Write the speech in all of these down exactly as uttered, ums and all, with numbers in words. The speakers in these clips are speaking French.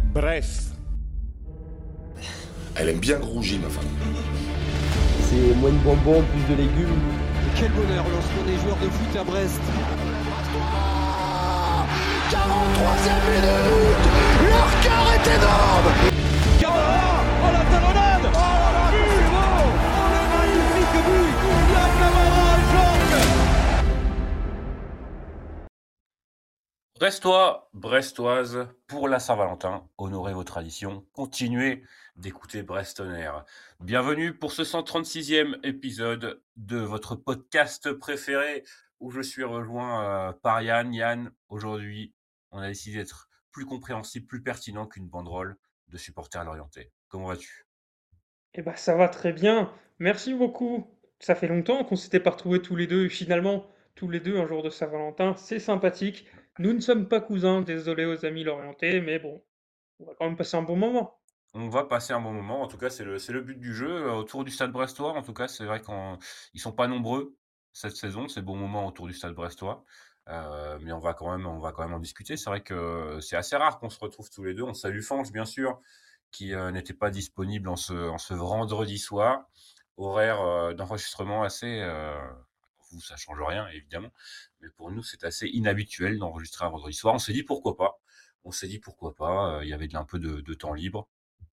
Brest. Elle aime bien grouger, ma femme. C'est moins de bonbons, plus de légumes. Et quel bonheur lorsqu'on est joueur de foot à Brest. quarante-troisième minute, leur cœur est énorme. Camara, oh la talonnade, oh la but, bon, oh le magnifique but, la Camara, Georges. Brestois, Brestoises, pour la Saint-Valentin, honorez vos traditions, continuez d'écouter Brest On Air. Bienvenue pour ce cent trente-sixième épisode de votre podcast préféré où je suis rejoint euh, par Yann. Yann, aujourd'hui, on a décidé d'être plus compréhensible, plus pertinent qu'une banderole de supporters lorientais. Comment vas-tu ? Eh ben, ça va très bien. Merci beaucoup. Ça fait longtemps qu'on s'était pas retrouvés tous les deux. Et finalement, tous les deux un jour de Saint-Valentin. C'est sympathique. Nous ne sommes pas cousins, désolé aux amis lorientais, mais bon, on va quand même passer un bon moment. On va passer un bon moment, en tout cas c'est le, c'est le but du jeu, euh, autour du Stade Brestois, en tout cas c'est vrai qu'ils sont pas nombreux cette saison, c'est bon moment autour du Stade Brestois, euh, mais on va quand même on va quand même en discuter. C'est vrai que c'est assez rare qu'on se retrouve tous les deux. On salue Fange bien sûr, qui euh, n'était pas disponible en ce, en ce vendredi soir, horaire euh, d'enregistrement assez... Euh, pour vous ça change rien évidemment, mais pour nous c'est assez inhabituel d'enregistrer un vendredi soir. On s'est dit pourquoi pas, on s'est dit pourquoi pas, euh, il y avait de, un peu de, de temps libre.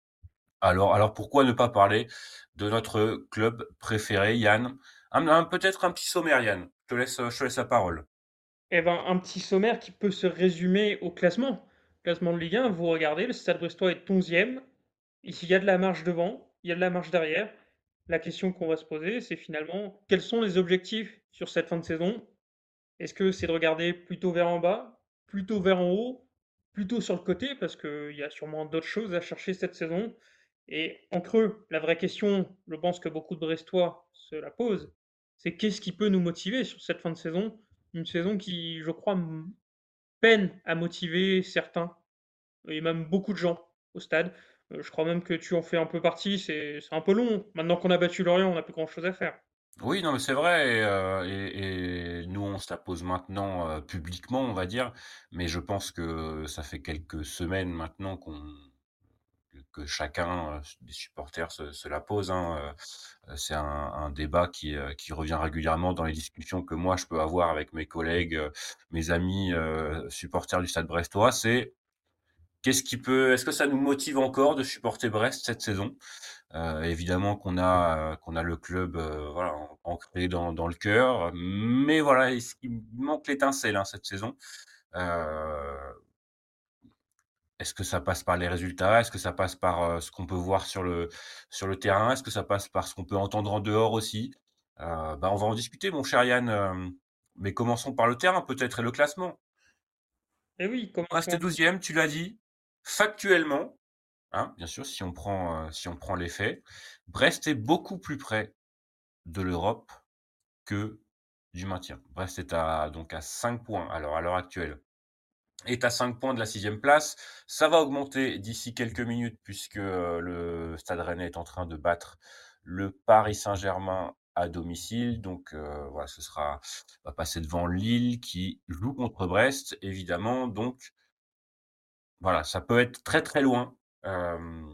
Alors, alors pourquoi ne pas parler de notre club préféré, Yann? Un, un- peut-être un petit sommaire, Yann. Je te laisse, je te laisse la parole. Eh ben, un petit sommaire qui peut se résumer au classement. Classement de Ligue un, vous regardez, le Stade Brestois est onzième. Ici, il y a de la marge devant, il y a de la marge derrière. La question qu'on va se poser, c'est finalement, quels sont les objectifs sur cette fin de saison? Est-ce que c'est de regarder plutôt vers en bas, plutôt vers en haut, plutôt sur le côté, parce qu'il y a sûrement d'autres choses à chercher cette saison? Et en creux, la vraie question, je pense que beaucoup de Brestois se la posent, c'est qu'est-ce qui peut nous motiver sur cette fin de saison? Une saison qui, je crois, m- peine à motiver certains, et même beaucoup de gens au stade. Euh, je crois même que tu en fais un peu partie, c'est c'est un peu long. Maintenant qu'on a battu Lorient, on n'a plus grand-chose à faire. Oui, non, mais c'est vrai. Et, euh, et- et nous, on se la pose maintenant euh, publiquement, on va dire. Mais je pense que ça fait quelques semaines maintenant qu'on que que chacun euh, des supporters se, se la pose, hein. Euh, C'est un, un débat qui, euh, qui revient régulièrement dans les discussions que moi je peux avoir avec mes collègues, euh, mes amis euh, supporters du Stade Brestois. C'est qu'est-ce qui peut, est-ce que ça nous motive encore de supporter Brest cette saison? Euh, évidemment qu'on a euh, qu'on a le club euh, voilà en- ancré dans, dans le cœur, mais voilà, il, il manque l'étincelle hein, cette saison. Euh, Est-ce que ça passe par les résultats? Est-ce que ça passe par euh, ce qu'on peut voir sur le sur le terrain? Est-ce que ça passe par ce qu'on peut entendre en dehors aussi? Euh, bah, on va en discuter, mon cher Yann. euh, mais commençons par le terrain peut-être et le classement. Et oui, Brest est commençons. douzième, tu l'as dit. Factuellement, hein, bien sûr, si on prend, euh, si on prend les faits, Brest est beaucoup plus près de l'Europe que du maintien. Brest est à, donc à cinq points alors à l'heure actuelle. Est à cinq points de la sixième place. Ça va augmenter d'ici quelques minutes puisque euh, le Stade Rennais est en train de battre le Paris Saint-Germain à domicile. Donc euh, voilà, ce sera on va passer devant Lille qui joue contre Brest, évidemment. Donc voilà, ça peut être très très loin. Euh,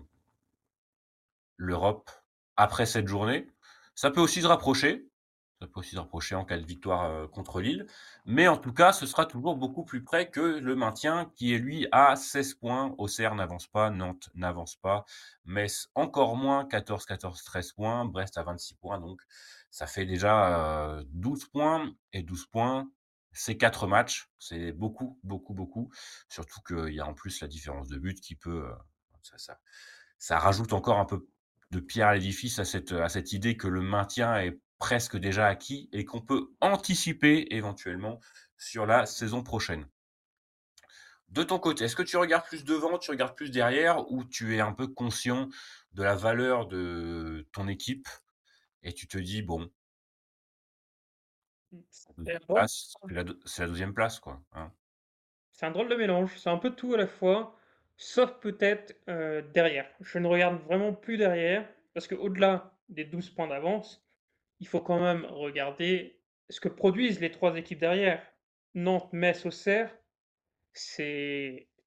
L'Europe après cette journée. Ça peut aussi se rapprocher. Ça peut aussi se rapprocher en cas de victoire euh, contre Lille. Mais en tout cas, ce sera toujours beaucoup plus près que le maintien qui est lui à seize points. Auxerre n'avance pas, Nantes n'avance pas, Metz encore moins, quatorze, quatorze, treize points, Brest à vingt-six points. Donc ça fait déjà euh, douze points. Et douze points, c'est quatre matchs. C'est beaucoup, beaucoup, beaucoup. Surtout qu'il y a en plus la différence de but qui peut... euh, ça, ça, ça rajoute encore un peu de pierre à l'édifice à cette, à cette idée que le maintien est presque déjà acquis et qu'on peut anticiper éventuellement sur la saison prochaine. De ton côté, est-ce que tu regardes plus devant, tu regardes plus derrière, ou tu es un peu conscient de la valeur de ton équipe et tu te dis, bon, C'est un deuxième drôle, place, c'est la, c'est la deuxième place, quoi. Hein. c'est un drôle de mélange, c'est un peu tout à la fois, sauf peut-être euh, derrière. Je ne regarde vraiment plus derrière, parce qu'au-delà des douze points d'avance, il faut quand même regarder ce que produisent les trois équipes derrière. Nantes, Metz, Auxerre, c'est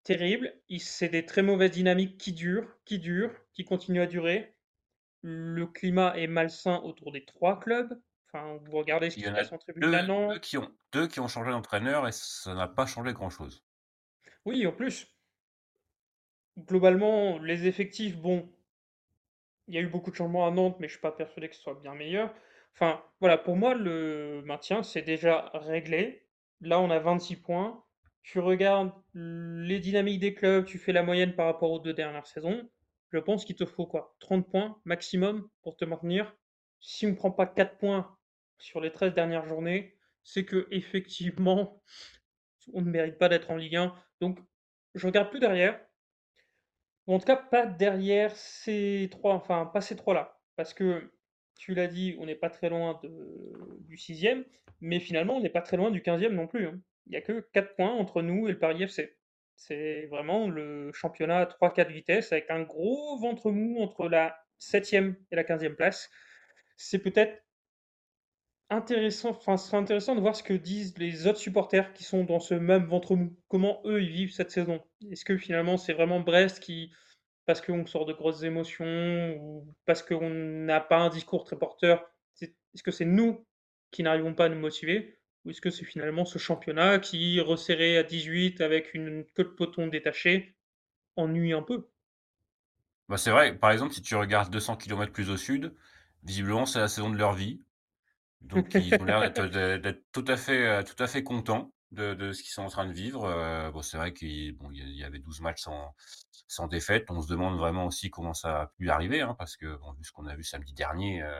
terrible. Il- C'est des très mauvaises dynamiques qui durent, qui durent, qui continuent à durer. Le climat est malsain autour des trois clubs. Enfin, vous regardez ce Il qui y se en a passe en tribune deux, deux maintenant. qui ont deux qui ont changé d'entraîneur et ça n'a pas changé grand-chose. Oui, en plus, globalement, les effectifs, bon, il y a eu beaucoup de changements à Nantes, mais je suis pas persuadé que ce soit bien meilleur. Enfin, voilà, pour moi, le maintien, c'est déjà réglé. Là, on a vingt-six points. Tu regardes les dynamiques des clubs, tu fais la moyenne par rapport aux deux dernières saisons. Je pense qu'il te faut quoi? trente points maximum pour te maintenir. Si on ne prend pas quatre points sur les treize dernières journées, c'est que effectivement, on ne mérite pas d'être en Ligue un. Donc, je regarde plus derrière. Ou en tout cas, pas derrière ces trois, enfin, pas ces trois-là. Parce que, tu l'as dit, on n'est pas très loin de- du sixième, mais finalement, on n'est pas très loin du quinzième non plus, hein. Il n'y a que quatre points entre nous et le Paris F C. C'est vraiment le championnat à trois quatre vitesses, avec un gros ventre mou entre la septième et la quinzième place. C'est peut-être intéressant, enfin, ce serait intéressant de voir ce que disent les autres supporters qui sont dans ce même ventre mou. Comment eux, ils vivent cette saison. Est-ce que finalement, c'est vraiment Brest qui, parce qu'on sort de grosses émotions ou parce qu'on n'a pas un discours très porteur, c'est- est-ce que c'est nous qui n'arrivons pas à nous motiver ou est-ce que c'est finalement ce championnat qui, resserré à dix-huit avec une queue de peloton détachée, ennuie un peu? Bah, c'est vrai, par exemple, si tu regardes deux cents kilomètres plus au sud, visiblement, c'est la saison de leur vie. Donc ils ont l'air d'être d'être d'être tout à fait, heu, tout à fait contents de de ce qu'ils sont en train de vivre, heu, bon, c'est vrai qu'il bon, il y a il y avait douze matchs sans sans défaite. On se demande vraiment aussi comment ça a pu arriver, hein, parce que bon, vu ce qu'on a vu samedi dernier, heu,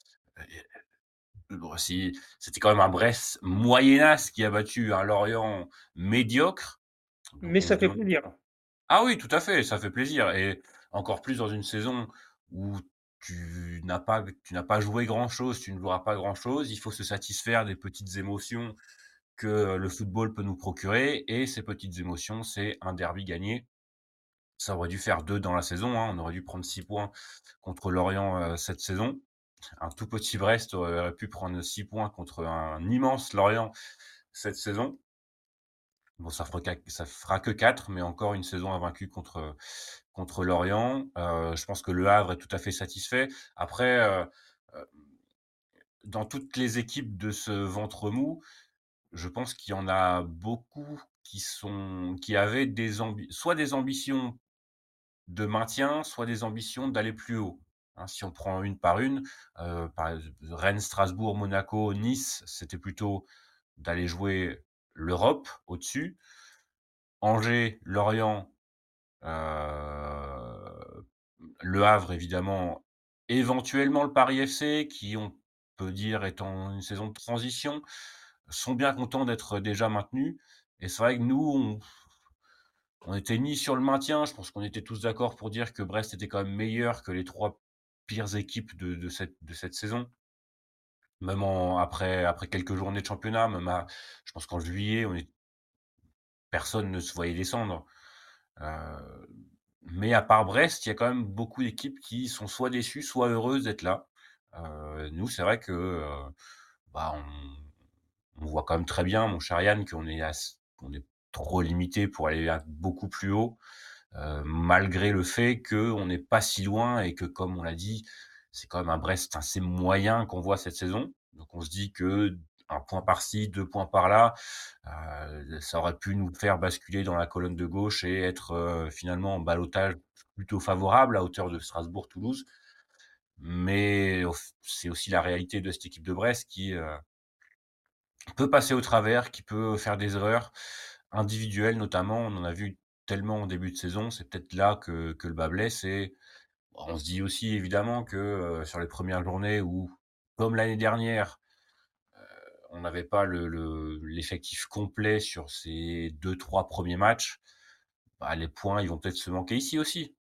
bon, si c'était quand même un Brest moyennasse qui a battu un Lorient médiocre, donc Mais on se ça fait demande. plaisir. Ah oui, tout à fait, ça fait plaisir et encore plus dans une saison où tu n'as pas tu n'as pas joué grand-chose, tu ne joueras pas grand-chose. Il faut se satisfaire des petites émotions que, heu, le football peut nous procurer et ces petites émotions, c'est un derby gagné. Ça aurait dû faire deux dans la saison, hein, on aurait dû prendre six points contre Lorient, heu, cette saison. Un tout petit Brest aurait pu prendre six points contre un immense Lorient cette saison. Bon, ça fera qua ça fera que quatre, mais encore une saison invaincue contre, contre Lorient. Heu, je pense que Le Havre est tout à fait satisfait. Après, heu heu, dans toutes les équipes de ce ventre mou, je pense qu'il y en a beaucoup qui sont qui avaient des ambi soit des ambitions de maintien, soit des ambitions d'aller plus haut, hein. Si on prend une par une, heu, par ex Rennes, Strasbourg, Monaco, Nice, c'était plutôt d'aller jouer l'Europe au-dessus. Angers, Lorient, heu, Le Havre évidemment, éventuellement le Paris F C qui on peut dire est en une saison de transition, sont bien contents d'être déjà maintenus et c'est vrai que nous on on était ni sur le maintien, je pense qu'on était tous d'accord pour dire que Brest était quand même meilleur que les trois pires équipes de de cette de cette saison. Même en après après quelques journées de championnat, même à je pense qu'en juillet, on est personne ne se voyait descendre. Heu, mais à part Brest, il y a quand même beaucoup d'équipes qui sont soit déçues, soit heureuses d'être là. Heu, nous, c'est vrai que, heu, bah, on on voit quand même très bien, mon cher Yann, qu'on est ass qu'on est trop limité pour aller à beaucoup plus haut, heu, malgré le fait qu'on n'est pas si loin et que, comme on l'a dit, c'est quand même un Brest assez moyen qu'on voit cette saison. Donc on se dit que un point par-ci, deux points par-là, Heu, ça aurait pu nous faire basculer dans la colonne de gauche et être, heu, finalement en ballottage plutôt favorable à hauteur de Strasbourg-Toulouse. Mais au f c'est aussi la réalité de cette équipe de Brest qui, heu, peut passer au travers, qui peut faire des erreurs individuelles notamment. On en a vu tellement en début de saison, c'est peut-être là que que le bât blesse et bon, on se dit aussi évidemment que, heu, sur les premières journées où, comme l'année dernière, on n'avait pas le le l'effectif complet sur ces deux trois premiers matchs. Bah, les points, ils vont peut-être se manquer ici aussi.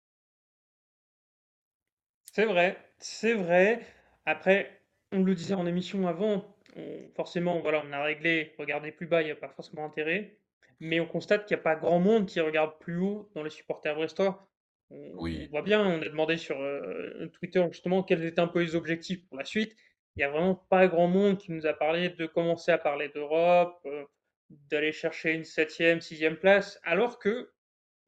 C'est vrai, c'est vrai. Après, on le disait en émission avant, on- forcément, voilà, on a réglé, regarder plus bas, il n'y a pas forcément intérêt. Mais on constate qu'il n'y a pas grand monde qui regarde plus haut dans les supporters brestois. On, on Oui. voit bien, on a demandé sur euh, Twitter justement quels étaient un peu les objectifs pour la suite. Il n'y a vraiment pas grand monde qui nous a parlé de commencer à parler d'Europe, euh, d'aller chercher une septième, sixième place, alors que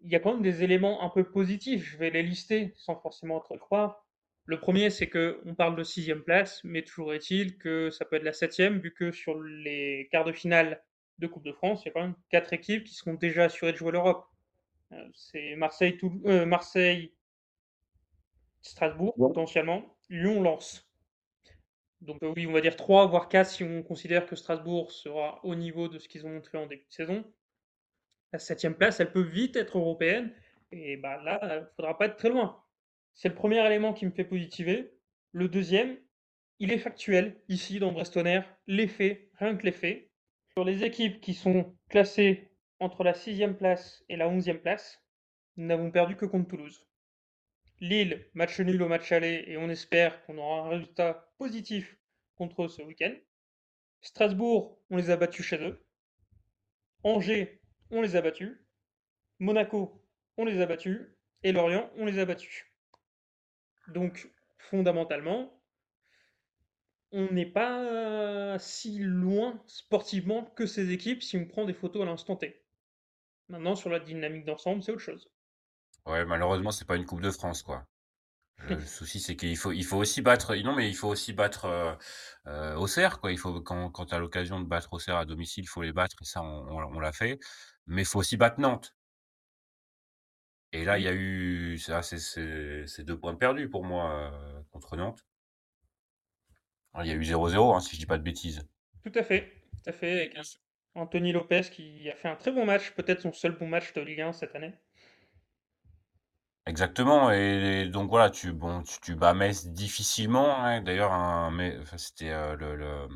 il y a quand même des éléments un peu positifs. Je vais les lister sans forcément te le croire. Le premier, c'est qu'on parle de sixième place, mais toujours est-il que ça peut être la septième, vu que sur les quarts de finale de Coupe de France, il y a quand même quatre équipes qui seront déjà assurées de jouer l'Europe. Euh, C'est Marseille, Toul- euh, Marseille, Strasbourg, Bon. potentiellement, Lyon, Lens. Donc euh, oui, on va dire trois, voire quatre si on considère que Strasbourg sera au niveau de ce qu'ils ont montré en début de saison. La septième place, elle peut vite être européenne. Et bah là, il ne faudra pas être très loin. C'est le premier élément qui me fait positiver. Le deuxième, il est factuel. Ici, dans Brest-Tonnerre, les faits, rien que les faits. Sur les équipes qui sont classées entre la sixième place et la onzième place, nous n'avons perdu que contre Toulouse. Lille, match nul au match aller, et on espère qu'on aura un résultat positif contre eux ce week-end. Strasbourg, on les a battus chez eux. Angers, on les a battus. Monaco, on les a battus. Et Lorient, on les a battus. Donc, fondamentalement, on n'est pas si loin sportivement que ces équipes si on prend des photos à l'instant T. Maintenant, sur la dynamique d'ensemble, c'est autre chose. Ouais, malheureusement, c'est pas une Coupe de France, quoi. Le, le souci, c'est qu'il faut, il faut aussi battre. Non, mais il faut aussi battre euh, euh, Auxerre, quoi. Il faut quand, quand tu as l'occasion de battre Auxerre à domicile, il faut les battre, et ça, on, on, on l'a fait. Mais il faut aussi battre Nantes. Et là, il y Oui, a eu, c'est c'est- c'est- c'est deux points de perdus pour moi euh, contre Nantes. Il y a eu zéro zéro, hein, si je dis pas de bêtises. tout à fait. Tout à fait. Avec un- Anthony Lopez qui a fait un très bon match, peut-être son seul bon match de Ligue un cette année. Exactement. Et donc voilà, tu bon, tu, tu bats Metz difficilement, hein. D'ailleurs, un, mais enfin, c'était euh, le, le-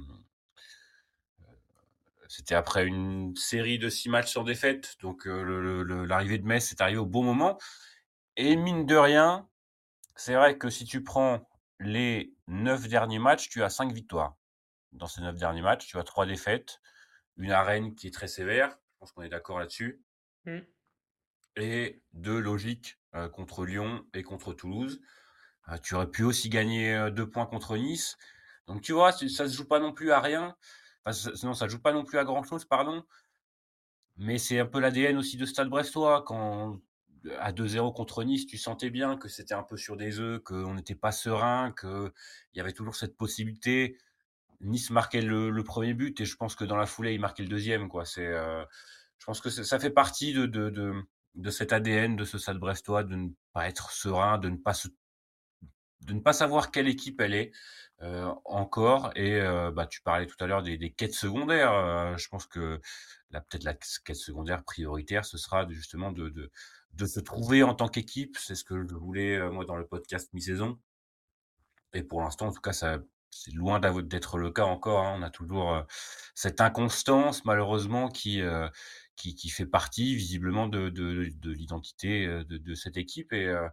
c'était après une série de six matchs sans défaite. Donc euh, le- le- l'arrivée de Metz est arrivée au bon moment. Et mine de rien, c'est vrai que si tu prends les neuf derniers matchs, tu as cinq victoires. Dans ces neuf derniers matchs, tu as trois défaites, une arène qui est très sévère, je pense qu'on est d'accord là-dessus, Mm. et deux logiques euh, contre Lyon et contre Toulouse. Euh, tu aurais pu aussi gagner euh, deux points contre Nice. Donc tu vois, ça se joue pas non plus à rien. Enfin, ça, non, ça joue pas non plus à grand-chose, pardon. Mais c'est un peu l'A D N aussi de Stade Brestois. Quand à deux zéro contre Nice, tu sentais bien que c'était un peu sur des œufs, qu'on n'était pas serein, qu'il y avait toujours cette possibilité. Nice marquait le, le premier but et je pense que dans la foulée, il marquait le deuxième, quoi. C'est, euh, je pense que ça fait partie de, de, de, de cet A D N de ce Stade Brestois, de ne pas être serein, de ne pas se, de ne pas savoir quelle équipe elle est euh, encore. Et euh, bah, tu parlais tout à l'heure des, des quêtes secondaires. Euh, je pense que là, peut-être la quête secondaire prioritaire, ce sera de, justement de, de, de se trouver en tant qu'équipe. C'est ce que je voulais, euh, moi, dans le podcast mi-saison. Et pour l'instant, en tout cas, ça, c'est loin d'av- d'être le cas encore, hein. On a toujours euh, cette inconstance, malheureusement, qui, euh, qui, qui fait partie visiblement de, de, de l'identité euh, de, de cette équipe. Et, euh,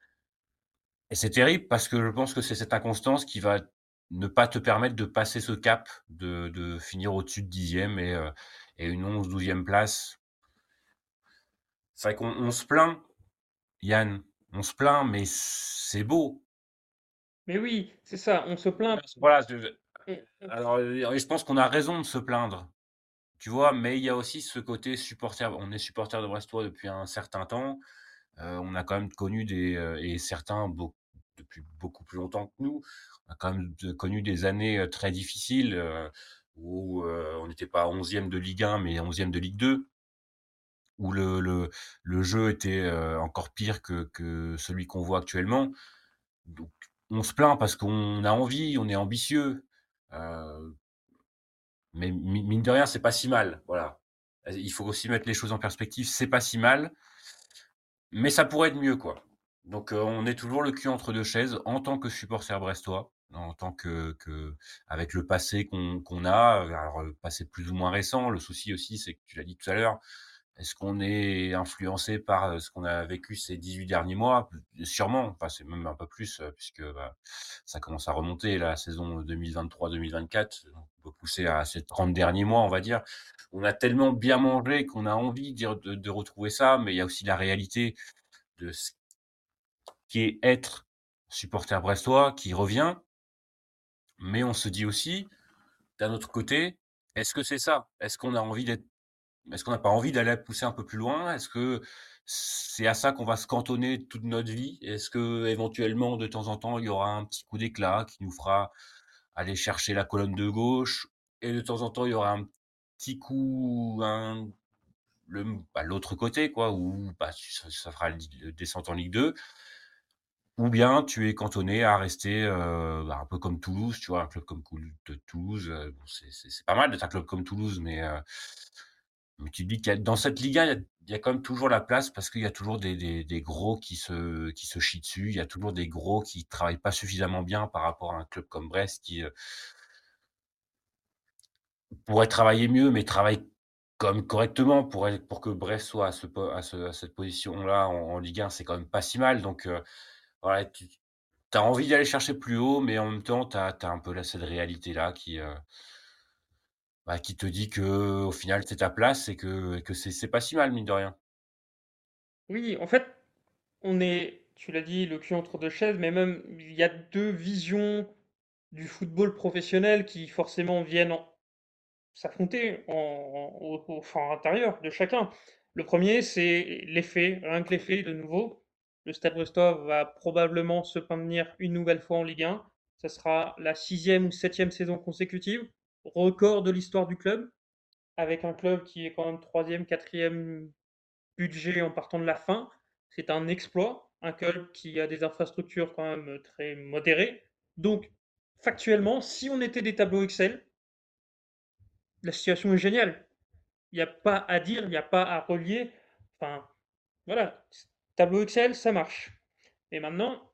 et c'est terrible parce que je pense que c'est cette inconstance qui va ne pas te permettre de passer ce cap, de, de finir au-dessus de dixième et, euh, et une onze, douzième place. C'est vrai qu'on on se plaint, Yann, on se plaint, mais c'est beau. Mais oui, c'est ça, on se plaint. Voilà, je- on- on- alors euh, je pense qu'on a raison de se plaindre. Tu vois? Mais il y a aussi ce côté supporter. On est supporter de Brestois depuis un certain temps. Heu, on a quand même connu des, heu et certains beau depuis beaucoup plus longtemps que nous. On a quand même de connu des années, heu, très difficiles, heu, où, heu, on n'était pas onzième de Ligue un, mais onzième de Ligue deux, où le le le jeu était, heu, encore pire que que celui qu'on voit actuellement. Donc on se plaint parce qu'on a envie, on est ambitieux, heu mais mi mine de rien, c'est pas si mal, voilà. Il faut aussi mettre les choses en perspective, c'est pas si mal, mais ça pourrait être mieux, quoi. Donc, heu, on est toujours le cul entre deux chaises en tant que supporter brestois, en tant que que avec le passé qu'on qu'on a, alors, le passé plus ou moins récent. Le souci aussi, c'est que tu l'as dit tout à l'heure, est-ce qu'on est influencé par, heu, ce qu'on a vécu ces dix-huit derniers mois? Sûrement, enfin, c'est même un peu plus, heu, puisque, bah, ça commence à remonter la saison deux mille vingt-trois deux mille vingt-quatre. On peut pousser à ces trente derniers mois, on va dire. On a tellement bien mangé qu'on a envie de de de retrouver ça, mais il y a aussi la réalité de ce qui est être supporter brestois qui revient. Mais on se dit aussi, d'un autre côté, est-ce que c'est ça? Est-ce qu'on a envie d'être est-ce qu'on n'a pas envie d'aller pousser un peu plus loin? Est-ce que c'est à ça qu'on va se cantonner toute notre vie? Est-ce qu'éventuellement, de temps en temps, il y aura un petit coup d'éclat qui nous fera aller chercher la colonne de gauche et de temps en temps, il y aura un petit coup, un le bah, l'autre côté quoi, où bah, ça ça fera le le descente en Ligue deux ou bien tu es cantonné à rester, heu, bah, un peu comme Toulouse, tu vois? Un club comme Coul de Toulouse, heu, bon c'est c'est c'est pas mal d'être un club comme Toulouse, mais heu, mais tu te dis qu'il y a dans cette Liga, il y a il y a quand même toujours la place parce qu'il y a toujours des des des gros qui se qui se chient dessus. Il y a toujours des gros qui travaillent pas suffisamment bien par rapport à un club comme Brest qui, heu pourrait travailler mieux, mais travaille comme correctement pour être pour que Brest soit à ce po à ce à cette position-là en en Ligue un, c'est quand même pas si mal donc heu, voilà, tu tu as envie d'aller chercher plus haut, mais en même temps, tu as tu as un peu là cette réalité-là qui, heu, bah, qui te dit qu'au final, c'est ta place et que et que c'est c'est pas si mal, mine de rien. Oui, en fait, on est, tu l'as dit, le cul entre deux chaises, mais même il y a deux visions du football professionnel qui forcément viennent en s'affronter en en au au fort intérieur de chacun. Le premier, c'est l'effet, rien que l'effet de nouveau. Le Stade brestois va probablement se maintenir une nouvelle fois en Ligue un. Ça sera la sixième ou septième saison consécutive, record de l'histoire du club, avec un club qui est quand même troisième, quatrième budget en partant de la fin. C'est un exploit, un club qui a des infrastructures quand même très modérées. Donc, factuellement, si on était des tableaux Excel, la situation est géniale. Il n'y a pas à dire, il n'y a pas à relier. Enfin, voilà, tableau Excel, ça marche. Et maintenant,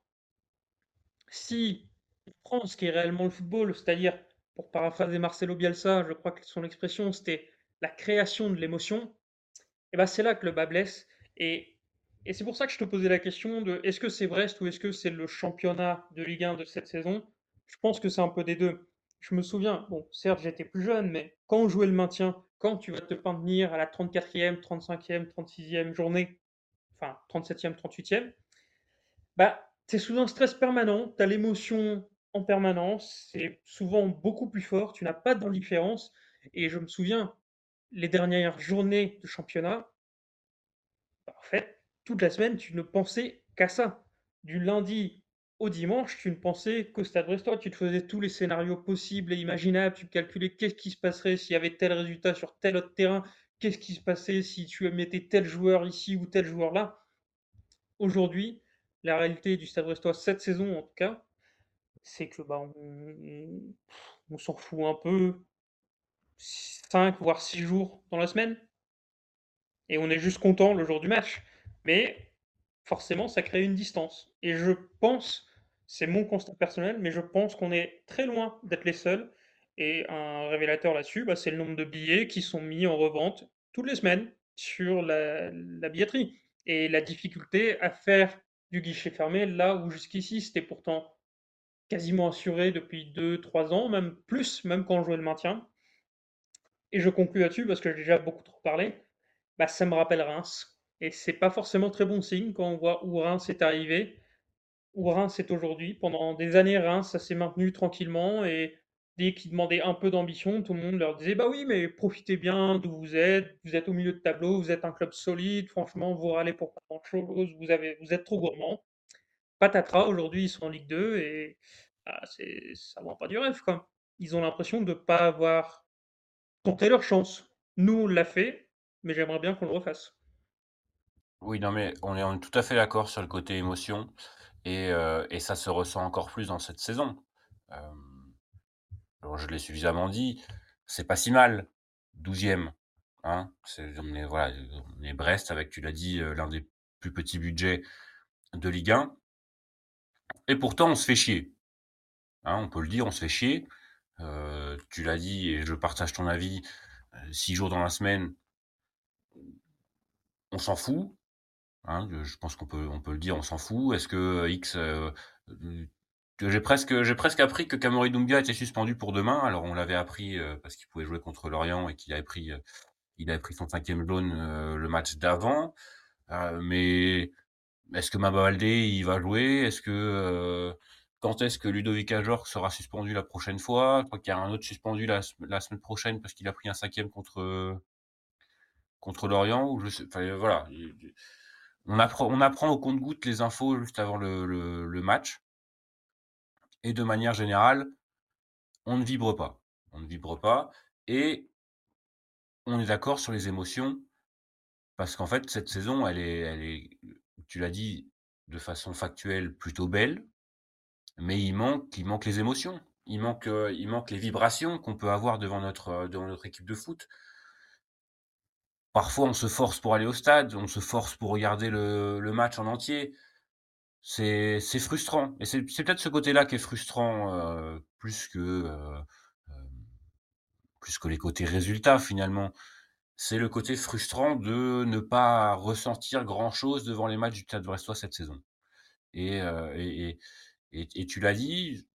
si on prend ce qui est réellement le football, c'est-à-dire, pour paraphraser Marcelo Bielsa, je crois que son expression, c'était la création de l'émotion, et ben c'est là que le bas blesse. Et, et c'est pour ça que je te posais la question de est-ce que c'est Brest ou est-ce que c'est le championnat de Ligue un de cette saison? Je pense que c'est un peu des deux. Je me souviens, bon, certes, j'étais plus jeune, mais quand on jouait le maintien, quand tu vas te maintenir à la trente-quatrième, trente-cinquième, trente-sixième journée, enfin trente-septième, trente-huitième, bah, tu es sous un stress permanent, tu as l'émotion en permanence, c'est souvent beaucoup plus fort, tu n'as pas d'indifférence. Et je me souviens, les dernières journées de championnat, bah, en fait, toute la semaine, tu ne pensais qu'à ça. Du lundi au dimanche, tu ne pensais qu'au Stade Brestois. Tu te faisais tous les scénarios possibles et imaginables. Tu calculais qu'est-ce qui se passerait s'il y avait tel résultat sur tel autre terrain. Qu'est-ce qui se passait si tu mettais tel joueur ici ou tel joueur là. Aujourd'hui, la réalité du Stade Brestois, cette saison en tout cas, c'est que bah, on, on s'en fout un peu cinq voire six jours dans la semaine. Et on est juste content le jour du match. Mais forcément, ça crée une distance. Et je pense, c'est mon constat personnel, mais je pense qu'on est très loin d'être les seuls. Et un révélateur là-dessus, bah, c'est le nombre de billets qui sont mis en revente toutes les semaines sur la, la billetterie. Et la difficulté à faire du guichet fermé, là où jusqu'ici c'était pourtant quasiment assuré depuis deux trois ans, même plus, même quand on jouait le maintien. Et je conclue là-dessus parce que j'ai déjà beaucoup trop parlé. Bah, ça me rappelle Reims. Et c'est pas forcément très bon signe quand on voit où Reims est arrivé, où Reims est aujourd'hui. Pendant des années, Reims, ça s'est maintenu tranquillement et dès qu'ils demandaient un peu d'ambition, tout le monde leur disait bah oui, mais profitez bien d'où vous êtes, vous êtes au milieu de tableau, vous êtes un club solide, franchement, vous râlez pour pas grand-chose, vous, avez, vous êtes trop gourmand. Patatras, aujourd'hui, ils sont en Ligue deux et ah, c'est, ça vend pas du rêve, quoi. Ils ont l'impression de ne pas avoir tenté leur chance. Nous, on l'a fait, mais j'aimerais bien qu'on le refasse. Oui, non, mais on est on est tout à fait d'accord sur le côté émotion et heu et ça se ressent encore plus dans cette saison. Hem, alors je l'ai suffisamment dit, c'est pas si mal, douzième, hein? C'est on est voilà, on est Brest avec, tu l'as dit, heu, l'un des plus petits budgets de Ligue un et pourtant on se fait chier, hein? On peut le dire, on se fait chier. Heu, tu l'as dit et je partage ton avis, heu, six jours dans la semaine, on s'en fout. Hein, je je pense qu'on peut on peut le dire, on s'en fout. Est-ce que, heu, X, heu, heu, que j'ai presque j'ai presque appris que Kamori Doumbia était suspendu pour demain. Alors on l'avait appris, heu, parce qu'il pouvait jouer contre Lorient et qu'il avait pris, heu, il avait pris son cinquième jaune, heu, le match d'avant. Heu, mais est-ce que Maba Baldé, il va jouer? Est-ce que, heu, quand est-ce que Ludovic Ajorc sera suspendu la prochaine fois? Je crois qu'il y a un autre suspendu la sem la semaine prochaine parce qu'il a pris un cinquième contre, heu, contre Lorient ou je sais enfin, voilà, On apprend on apprend au compte-gouttes les infos juste avant le le le match et de manière générale, on ne vibre pas. On ne vibre pas et on est d'accord sur les émotions parce qu'en fait, cette saison, elle est elle est, tu l'as dit de façon factuelle, plutôt belle, mais il manque il manque les émotions. Il manque, heu, il manque les vibrations qu'on peut avoir devant notre, heu, devant notre équipe de foot. Parfois, on se force pour aller au stade, on se force pour regarder le le match en entier. C'est c'est frustrant et c'est c'est peut-être ce côté-là qui est frustrant, heu, plus que, heu, hem, plus que les côtés résultats finalement. C'est le côté frustrant de ne pas ressentir grand-chose devant les matchs du Stade Brestois cette saison et heu et et et et tu l'as dit,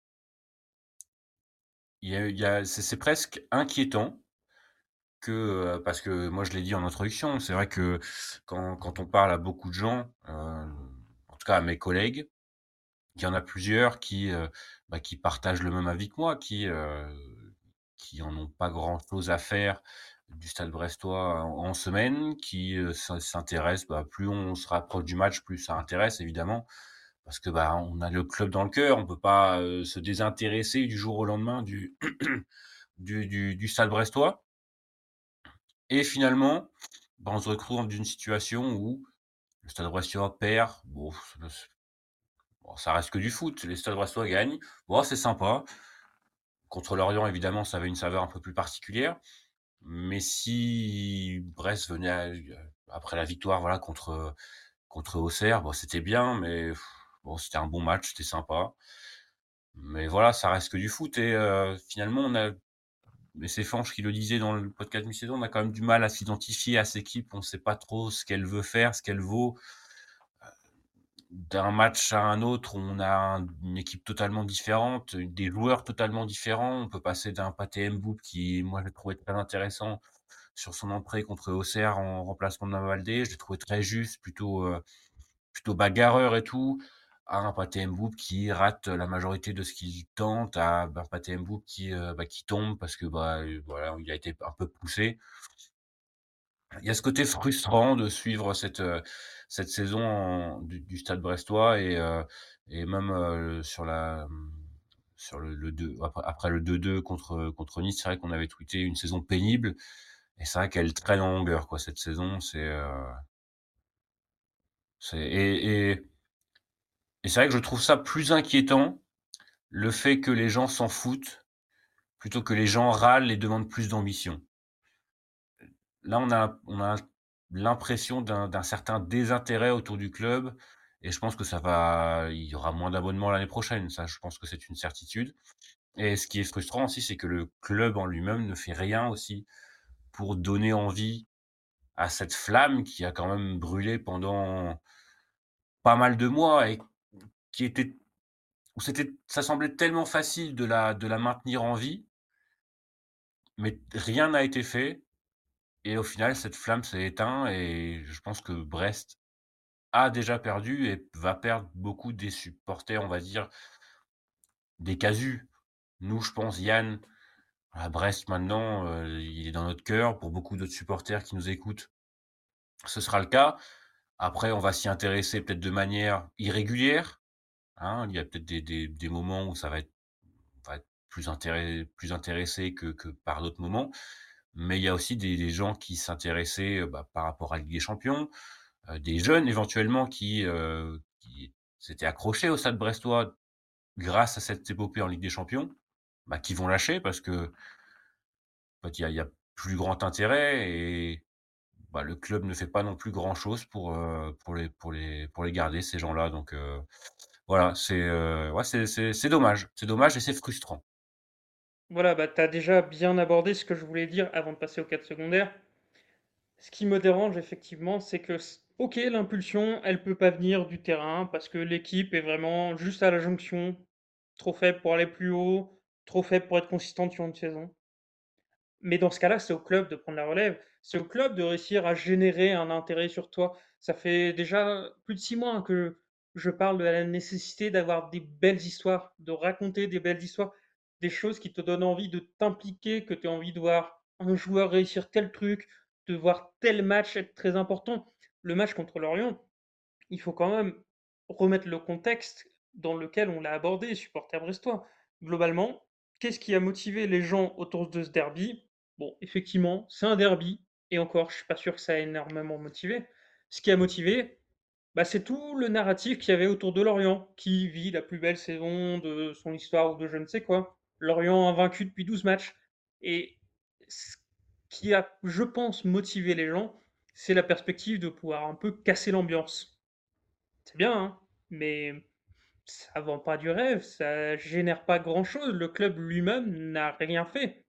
il y a il y a c'est c'est presque inquiétant que, heu, parce que moi je l'ai dit en introduction, c'est vrai que quand quand on parle à beaucoup de gens, heu, en tout cas à mes collègues, il y en a plusieurs qui, heu, bah, qui partagent le même avis que moi, qui, heu, qui en ont pas grand-chose à faire du Stade Brestois en en semaine, qui, heu, s'in s'intéressent, bah, plus on se rapproche du match, plus ça intéresse évidemment. Parce que, bah, on a le club dans le cœur, on peut pas, heu, se désintéresser du jour au lendemain du du du du Stade Brestois et finalement, bah, on se retrouve dans une situation où le Stade Brestois perd, bon, bon, ça reste que du foot, les Stades Brestois gagnent, bon, c'est sympa. Contre Lorient, évidemment, ça avait une saveur un peu plus particulière, mais si Brest venait à heu, après la victoire, voilà, contre, contre Auxerre, bon, c'était bien, mais pff, bon, c'était un bon match, c'était sympa. Mais voilà, ça reste que du foot et heu, finalement, on a mais c'est Fanch qui le disait dans le podcast mi-saison, on a quand même du mal à s'identifier à cette équipe. On sait pas trop ce qu'elle veut faire, ce qu'elle vaut. D'un match à un autre, on a un une équipe totalement différente, des joueurs totalement différents. On peut passer d'un Pathé Mboup qui, moi, j'ai trouvé très intéressant sur son entrée contre Auxerre en remplacement de Baldé. Je l'ai trouvé très juste, plutôt, heu, plutôt bagarreur et tout, à un Pathé Mboup qui rate la majorité de ce qu'il tente, à un Pathé Mboup qui, heu, bah, qui tombe parce que, bah, heu, voilà, il a été un peu poussé. Il y a ce côté frustrant de suivre cette, heu, cette saison en du du Stade brestois et heu et même, heu, sur la, mmh, sur le le deux après après le deux deux contre, contre Nice, c'est vrai qu'on avait tweeté une saison pénible et c'est vrai qu'elle traîne en longueur, quoi, cette saison. C'est, heu, c'est et et et c'est vrai que je trouve ça plus inquiétant, le fait que les gens s'en foutent, plutôt que les gens râlent et demandent plus d'ambition. Là, on a on a l'impression d'un d'un certain désintérêt autour du club et je pense que ça va il y aura moins d'abonnements l'année prochaine. Ça, je pense que c'est une certitude et ce qui est frustrant aussi, c'est que le club en lui-même ne fait rien aussi pour donner envie à cette flamme qui a quand même brûlé pendant pas mal de mois et qui était où c'était ça semblait tellement facile de la de la maintenir en vie, mais rien n'a été fait et au final, cette flamme s'est éteinte et je pense que Brest a déjà perdu et va perdre beaucoup des supporters, on va dire, des casus. Nous, je pense, Yann, à Brest maintenant, heu, il est dans notre cœur. Pour beaucoup d'autres supporters qui nous écoutent, ce sera le cas. Après, on va s'y intéresser peut-être de manière irrégulière, hein. Il y a peut-être des des des moments où ça va être on va être plus intéré plus intéressé que que par d'autres moments. Mais il y a aussi des des gens qui s'intéressaient, heu, bah, par rapport à la Ligue des champions, heu, des jeunes éventuellement qui, heu, qui s'étaient accrochés au Stade brestois grâce à cette épopée en Ligue des champions, bah, qui vont lâcher parce que, en fait, il y a il y a plus grand intérêt et bah, le club ne fait pas non plus grand-chose pour, heu, pour les pour les pour les garder ces gens-là donc heu, voilà, c'est, heu, ouais, c'est c'est c'est dommage. C'est dommage et c'est frustrant. Voilà, bah, tu as déjà bien abordé ce que je voulais dire avant de passer aux quatre secondaires. Ce qui me dérange effectivement, c'est que, s- ok, l'impulsion, elle peut pas venir du terrain parce que l'équipe est vraiment juste à la jonction, trop faible pour aller plus haut, trop faible pour être consistante sur une saison. Mais dans ce cas-là, c'est au club de prendre la relève. C'est au club de réussir à générer un intérêt sur toi. Ça fait déjà plus de six mois hein, que je parle de la nécessité d'avoir des belles histoires, de raconter des belles histoires, des choses qui te donnent envie de t'impliquer, que tu as envie de voir un joueur réussir tel truc, de voir tel match être très important. le match contre Lorient, il faut quand même remettre le contexte dans lequel on l'a abordé, supporters brestois. Globalement, qu'est-ce qui a motivé les gens autour de ce derby? Bon, effectivement, c'est un derby, et encore, je suis pas sûr que ça a énormément motivé. Ce qui a motivé, bah, c'est tout le narratif qu'il y avait autour de Lorient, qui vit la plus belle saison de son histoire ou de je ne sais quoi. Lorient invaincu depuis douze matchs. Et ce qui a, je pense, motivé les gens, c'est la perspective de pouvoir un peu casser l'ambiance. C'est bien, hein, mais ça vend pas du rêve, ça génère pas grand-chose. Le club lui-même n'a rien fait.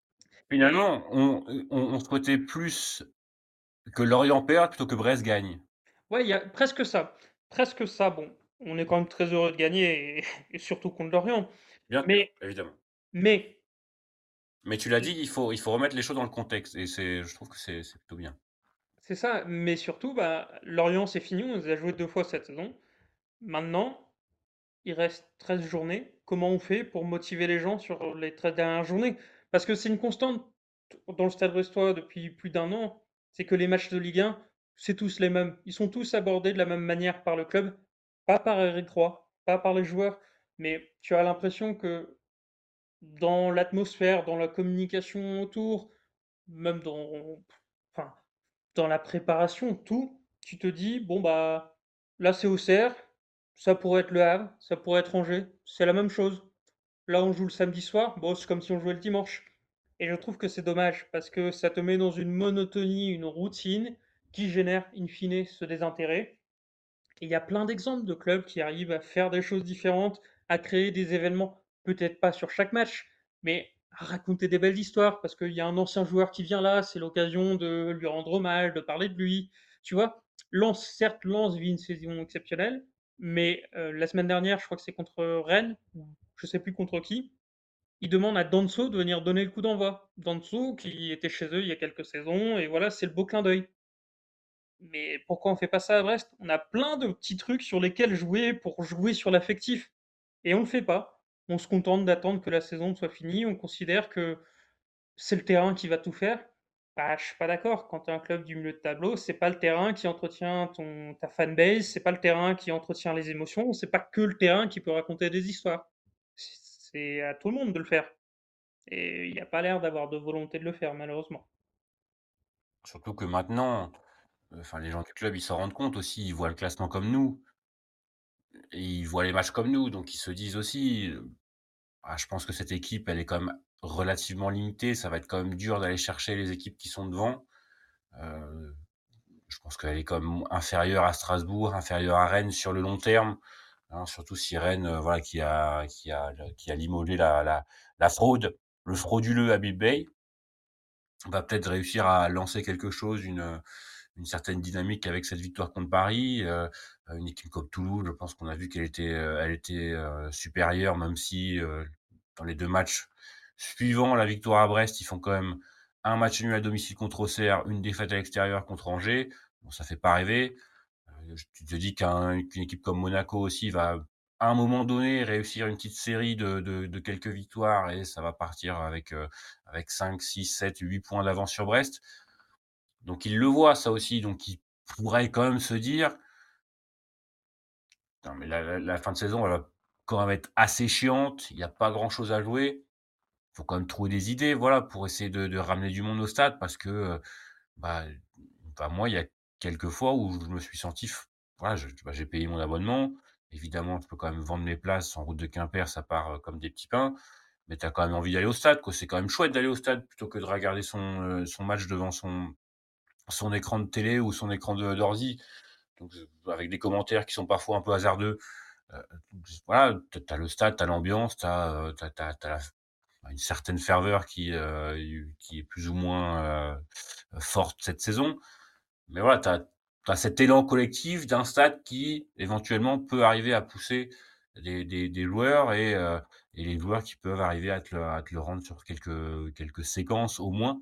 Et Finalement, on on on souhaitait plus que Lorient perde plutôt que Brest gagne. ouais, il y a presque ça. Presque ça. Bon, on est quand même très heureux de gagner, et, et surtout contre Lorient. Bien sûr, Mais, évidemment. mais, Mais tu l'as dit, il faut il faut remettre les choses dans le contexte et c'est je trouve que c'est c'est plutôt bien. c'est ça. Mais surtout, bah, Lorient, c'est fini. On les a joués deux fois cette saison. Maintenant, il reste treize journées. Comment on fait pour motiver les gens sur les treize dernières journées? Parce que c'est une constante dans le Stade brestois depuis plus d'un an, c'est que les matchs de Ligue un, c'est tous les mêmes. Ils sont tous abordés de la même manière par le club, pas par Eric Roy, pas par les joueurs, mais tu as l'impression que dans l'atmosphère, dans la communication autour, même dans, enfin, dans la préparation, tout, tu te dis, bon, bah, là, c'est Auxerre, ça pourrait être Le Havre, ça pourrait être Angers, c'est la même chose. Là, on joue le samedi soir, bon, c'est comme si on jouait le dimanche. Et je trouve que c'est dommage, parce que ça te met dans une monotonie, une routine, qui génère, in fine, ce désintérêt. Et il y a plein d'exemples de clubs qui arrivent à faire des choses différentes, à créer des événements, peut-être pas sur chaque match, mais à raconter des belles histoires, parce qu'il y a un ancien joueur qui vient là, c'est l'occasion de lui rendre hommage, de parler de lui. Tu vois, Lens, certes, Lens vit une saison exceptionnelle, mais euh, la semaine dernière, je crois que c'est contre Rennes, ou je sais plus contre qui, il demande à Danso de venir donner le coup d'envoi. Danso, qui était chez eux il y a quelques saisons, et voilà, c'est le beau clin d'œil. Mais pourquoi on fait pas ça à Brest? On a plein de petits trucs sur lesquels jouer pour jouer sur l'affectif. Et on le fait pas. On se contente d'attendre que la saison soit finie. On considère que c'est le terrain qui va tout faire. Bah, je suis pas d'accord. Quand tu es un club du milieu de tableau, c'est pas le terrain qui entretient ton, ta fanbase, c'est pas le terrain qui entretient les émotions, c'est pas que le terrain qui peut raconter des histoires. C'est à tout le monde de le faire. Et il n'y a pas l'air d'avoir de volonté de le faire, malheureusement. Surtout que maintenant, heu, enfin les gens du club, ils s'en rendent compte aussi, ils voient le classement comme nous et ils voient les matchs comme nous, donc ils se disent aussi, heu: «Ah je pense que cette équipe, elle est quand même relativement limitée, ça va être quand même dur d'aller chercher les équipes qui sont devant». Heu, je pense qu'elle est quand même inférieure à Strasbourg, inférieure à Rennes sur le long terme, hein, surtout si Rennes, heu, voilà qui a qui a qui a limolé la la la fraude, le frauduleux Habib Beye. Va peut-être réussir à lancer quelque chose, une, heu, une certaine dynamique avec cette victoire contre Paris, heu, une équipe comme Toulouse, je pense qu'on a vu qu'elle était, heu, elle était, heu, supérieure même si, heu, dans les deux matchs suivant la victoire à Brest, ils font quand même un match nul à domicile contre Auxerre, une défaite à l'extérieur contre Angers. Bon, ça fait pas rêver. Heu, tu te dis qu'un qu'une équipe comme Monaco aussi va, à un moment donné, réussir une petite série de de de quelques victoires et ça va partir avec, heu, avec cinq, six, sept, huit points d'avance sur Brest. Donc ils le voient ça aussi, donc ils pourraient quand même se dire: «Non mais la la la fin de saison, elle va quand même être assez chiante, il y a pas grand chose à jouer». Faut quand même trouver des idées, voilà, pour essayer de de ramener du monde au stade parce que, heu, bah, bah, moi, il y a quelques fois où je me suis senti f voilà, je bah, j'ai payé mon abonnement. Évidemment, je peux quand même vendre mes places en route de Quimper, ça part, heu, comme des petits pains, mais tu as quand même envie d'aller au stade, quoi. C'est quand même chouette d'aller au stade plutôt que de regarder son, heu, son match devant son son écran de télé ou son écran de d'ordi, donc heu, avec des commentaires qui sont parfois un peu hasardeux. Heu, voilà, tu as le stade, tu as l'ambiance, tu as, heu, tu as tu as tu as la f une certaine ferveur qui, heu, qui est plus ou moins, heu, forte cette saison. Mais voilà, tu as tu as cet élan collectif d'un stade qui, éventuellement, peut arriver à pousser des des des joueurs et heu et les joueurs qui peuvent arriver à te le à te le rendre sur quelques quelques séquences au moins.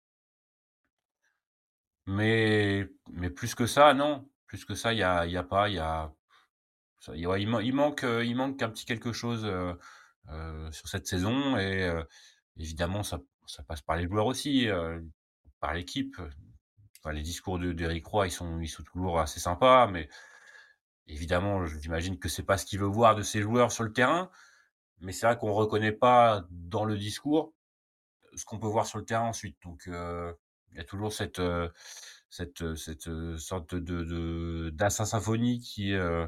Mais mais plus que ça, non. Plus que ça, il y a il y a pas. Il y a ça il ouais, il man il manque, heu, il manque un petit quelque chose, heu heu, sur cette saison et heu, évidemment ça ça passe par les joueurs aussi, heu, par l'équipe. enfin, les discours de d'Éric Roy, ils sont ils sont toujours assez sympas, mais évidemment, j'imagine que c'est pas ce qu'il veut voir de ses joueurs sur le terrain. Mais c'est vrai qu'on reconnaît pas dans le discours ce qu'on peut voir sur le terrain ensuite. Donc, heu, il y a toujours cette, heu, cette, heu, cette, heu, sorte de de d'insymphonie qui est, heu,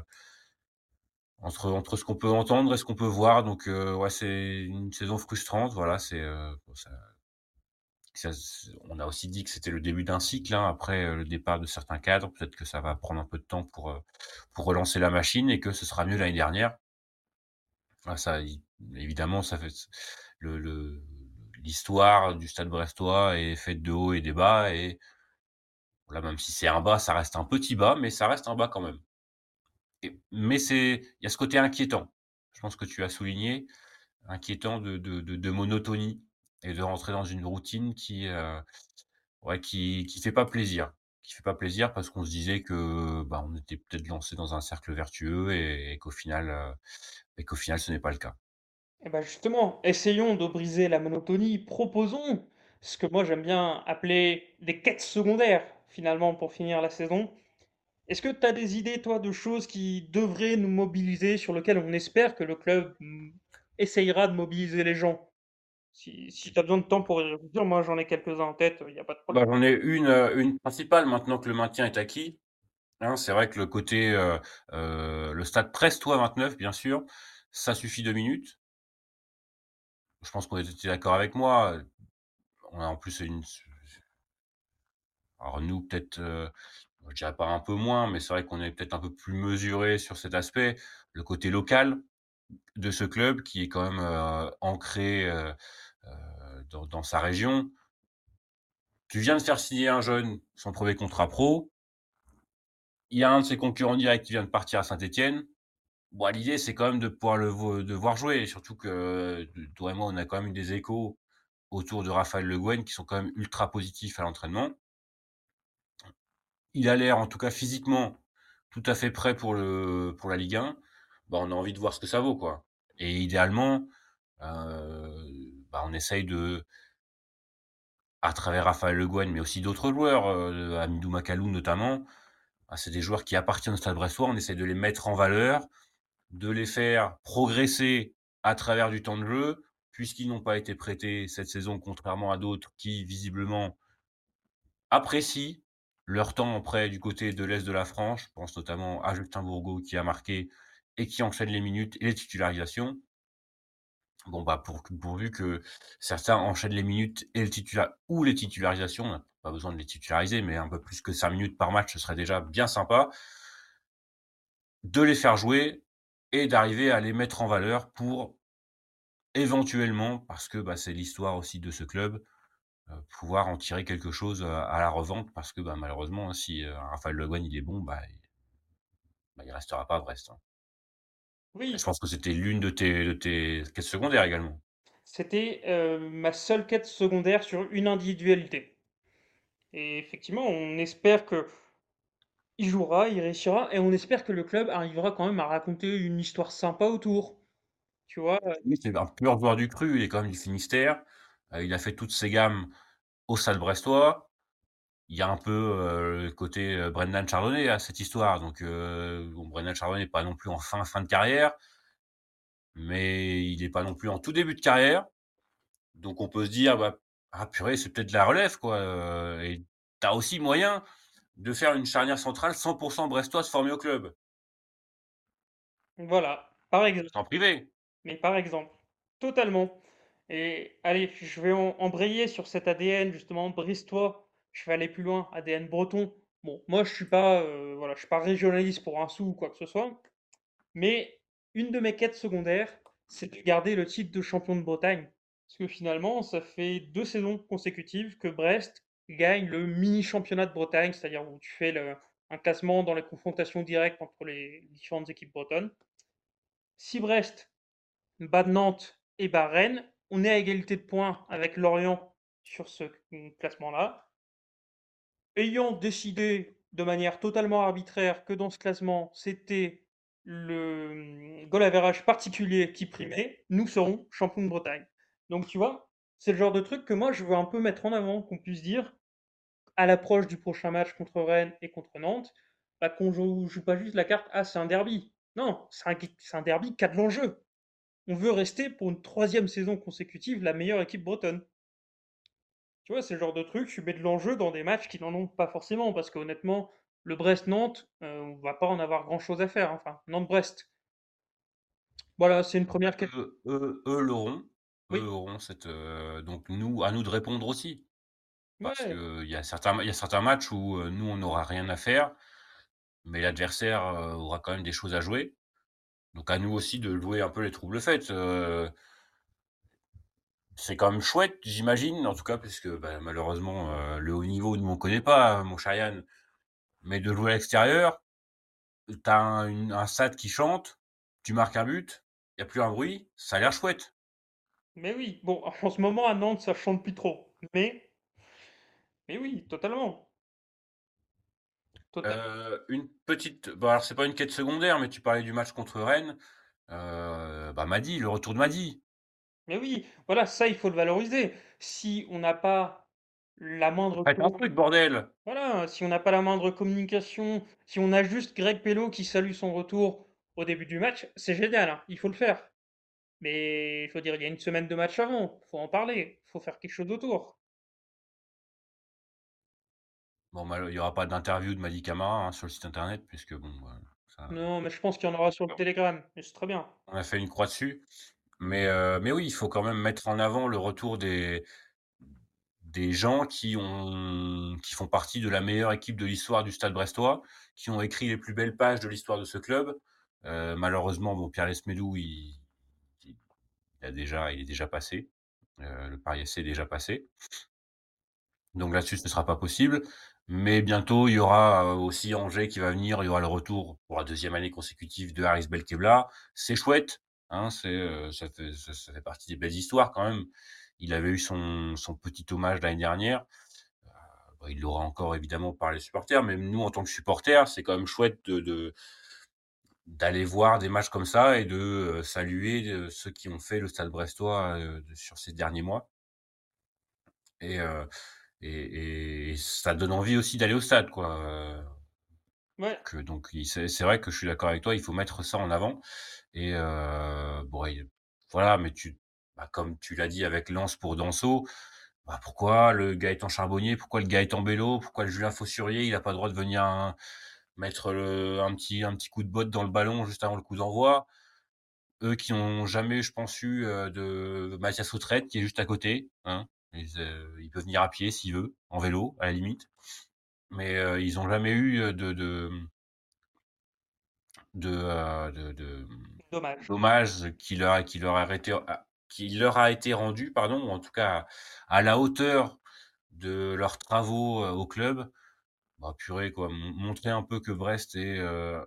entre entre ce qu'on peut entendre et ce qu'on peut voir. Donc, heu, ouais, c'est une saison frustrante. Voilà, c'est, heu, bon ça ça c on a aussi dit que c'était le début d'un cycle, hein, après, heu, le départ de certains cadres. Peut-être que ça va prendre un peu de temps pour, heu, pour relancer la machine et que ce sera mieux l'année dernière. Ah ça i évidemment, ça fait s le le l'histoire du Stade brestois est faite de hauts et des bas et là, même si c'est un bas, ça reste un petit bas, mais ça reste un bas quand même et mais c'est il y a ce côté inquiétant. Je pense que tu as souligné, inquiétant de de de de monotonie et de rentrer dans une routine qui, heu, ouais, qui qui fait pas plaisir. Qui fait pas plaisir parce qu'on se disait que, bah, on était peut-être lancé dans un cercle vertueux et et qu'au final, heu et qu'au final, ce n'est pas le cas. Et bah, justement, essayons de briser la monotonie, proposons ce que moi j'aime bien appeler des quêtes secondaires, finalement, pour finir la saison. Est-ce que tu as des idées, toi, de choses qui devraient nous mobiliser, sur lesquelles on espère que le club, mmh, essayera de mobiliser les gens? Si si tu as besoin de temps pour y réfléchir, moi j'en ai quelques-uns en tête, il y a pas de Bah, problème. j'en ai une, heu, une principale maintenant que le maintien est acquis, hein. C'est vrai que le côté, heu heu, le stade Prestois vingt-neuf, bien sûr, ça suffit deux minutes. Je pense qu'on était d'accord avec moi, heu, on a en plus une s alors nous peut-être, heu, je dirais pas un peu moins, mais c'est vrai qu'on est peut-être un peu plus mesurés sur cet aspect. Le côté local de ce club qui est quand même, heu, ancré, heu heu, dans dans sa région. Tu viens de faire signer un jeune son premier contrat pro. Il y a un de ses concurrents directs qui vient de partir à Saint-Étienne. Bon, l'idée, c'est quand même de pouvoir le vo de voir jouer, surtout que, t toi et moi, on a quand même eu des échos autour de Raphaël Le Guen qui sont quand même ultra positifs à l'entraînement. Il a l'air, en tout cas physiquement, tout à fait prêt pour le pour la Ligue un. Bah, on a envie de voir ce que ça vaut, quoi et idéalement, heu, bah, on essaye de à travers Raphaël Le Guen, mais aussi d'autres joueurs, heu, Hamidou Makalou notamment. Bah, c'est des joueurs qui appartiennent au Stade brestois. On essaie de les mettre en valeur, de les faire progresser à travers du temps de jeu, puisqu'ils n'ont pas été prêtés cette saison, contrairement à d'autres qui visiblement apprécient leur temps en prêt du côté de l'est de la France. Je pense notamment à Justin Bourgault qui a marqué et qui enchaîne les minutes et les titularisations. Bon, bah, pour pourvu que certains enchaînent les minutes et le titula ou les titularisations, on a pas besoin de les titulariser, mais un peu plus que cinq minutes par match, ce serait déjà bien sympa. De les faire jouer et d'arriver à les mettre en valeur pour éventuellement, parce que, bah, c'est l'histoire aussi de ce club, heu, pouvoir en tirer quelque chose, heu, à la revente parce que, bah, malheureusement, hein, si, heu, Raphaël Le Guen il est bon, bah, il bah, il restera pas à Brest, hein et je Oui, pense que c'était l'une de tes de tes quêtes secondaires également. c'était, heu, ma seule quête secondaire sur une individualité et effectivement, on espère qu'il jouera, il réussira et on espère que le club arrivera quand même à raconter une histoire sympa autour, tu vois? Oui, c'est un pur joueur du cru, il est quand même du Finistère, heu, il a fait toutes ses gammes au Stade brestois. Il y a un peu, heu, le côté, heu, Brendan Chardonnay à cette histoire donc heu, bon Brendan Chardonnay n'est pas non plus en fin, fin de carrière, mais il est pas non plus en tout début de carrière, donc on peut se dire: «Bah, ah purée, c'est peut-être la relève quoi», heu et tu as aussi moyen de faire une charnière centrale cent pour cent brestoise formée au club. Voilà, par exemple, Sans privé. mais par exemple, totalement et allez, je vais en embrayer sur cet A D N justement brestois, je vais aller plus loin, A D N breton. Bon, moi je suis pas, heu, voilà, je suis pas régionaliste pour un sou ou quoi que ce soit, mais une de mes quêtes secondaires, c'est de garder le titre de champion de Bretagne. Parce que finalement, ça fait deux saisons consécutives que Brest gagne le mini championnat de Bretagne, c'est-à-dire où tu fais le un classement dans les confrontations directes entre les différentes équipes bretonnes. Si Brest bat Nantes et bat Rennes, on est à égalité de points avec Lorient sur ce classement-là. Ayant décidé de manière totalement arbitraire que dans ce classement, c'était le mmh, goal average particulier qui primait, nous serons champions de Bretagne. Donc tu vois, c'est le genre de truc que moi je veux un peu mettre en avant, qu'on puisse dire à l'approche du prochain match contre Rennes et contre Nantes, bah, qu'on joue, joue pas juste la carte ah c'est un derby. Non, c'est un, c'est un derby qui a de l'enjeu. On veut rester pour une troisième saison consécutive la meilleure équipe bretonne. Tu vois, c'est le genre de truc, tu mets de l'enjeu dans des matchs qui n'en ont pas forcément, parce qu'honnêtement, le Brest-Nantes, euh, on va pas en avoir grand-chose à faire. Enfin, Nantes-Brest. Voilà, c'est une première question. Eux eux eux l'auront, eux Oui, auront cette, heu, donc nous à nous de répondre aussi. Parce ouais, qu'il y a certains il y a certains matchs où, heu, nous on n'aura rien à faire, mais l'adversaire, heu, aura quand même des choses à jouer. Donc à nous aussi de jouer un peu les troubles fêtes, heu, c'est quand même chouette, j'imagine, en tout cas puisque, bah, malheureusement, heu, le haut niveau, nous on connaît pas, hein, mon cher Yann, mais de jouer à l'extérieur, tu as un une un stade qui chante, tu marques un but, il y a plus un bruit, ça a l'air chouette. mais oui. Bon, en ce moment, à Nantes, ça chante plus trop. Mais, mais oui, totalement. Totalement. Heu, une petite bon alors c'est pas une quête secondaire, mais tu parlais du match contre Rennes, heu, bah, Mady, le retour de Mady. Mais oui, voilà, ça, il faut le valoriser. Si on n'a pas la moindre Faites un com- truc bordel! voilà, si on n'a pas la moindre communication, si on a juste Greg Pello qui salue son retour au début du match, c'est génial, hein, il faut le faire. Mais je veux dire, il y a une semaine de match avant, faut en parler, faut faire quelque chose autour. Bon, mal il y aura pas d'interview de Mady Camara, hein, sur le site internet puisque bon, bah, ça Non, mais je pense qu'il y en aura sur le Telegram, et c'est très bien. on a fait une croix dessus. Mais heu, mais oui, il faut quand même mettre en avant le retour des des gens qui ont qui font partie de la meilleure équipe de l'histoire du Stade brestois, qui ont écrit les plus belles pages de l'histoire de ce club. Heu, malheureusement, bon, Pierre Lesmédou, il il a déjà il est déjà passé. Heu, le Paris F C est déjà passé. Donc là-dessus, ce ne sera pas possible. Mais bientôt, il y aura, heu, aussi Angers qui va venir. Il y aura le retour pour la deuxième année consécutive de Haris Belkebla. C'est chouette, hein, c'est, heu, ça fait ça ça fait partie des belles histoires quand même. Il avait eu son son petit hommage l'année dernière. Bah, il l'aura encore évidemment par les supporters, mais nous, en tant que supporters, c'est quand même chouette de de d'aller voir des matchs comme ça et de, heu, saluer, heu, ceux qui ont fait le Stade brestois, heu, sur ces derniers mois et heu et et ça donne envie aussi d'aller au stade, quoi, heu, Ouais, donc heu, donc il c'est c'est vrai que je suis d'accord avec toi, il faut mettre ça en avant et heu, bon et voilà, mais tu bah, comme tu l'as dit avec Lens pour Danso, bah, pourquoi le Gaëtan Charbonnier? Pourquoi le Gaëtan Bello? Pourquoi le Julien Faussurier? Il a pas le droit de venir un mettre le un petit un petit coup de botte dans le ballon juste avant le coup d'envoi? Eux qui ont jamais, je pense, eu, heu, de Mathias Autrette qui est juste à côté, hein. Ils, heu, il peut venir à pied s'il veut, en vélo, à la limite. Mais, heu, ils ont jamais eu, heu, de de, mmh, de, heu, de de, mmh, dommage. d'hommage qui leur a qui leur a été a qui leur a été rendu, pardon, ou en tout cas à la hauteur de leurs travaux, heu, au club. Bah, purée, quoi, mon montrer un peu que Brest est, heu,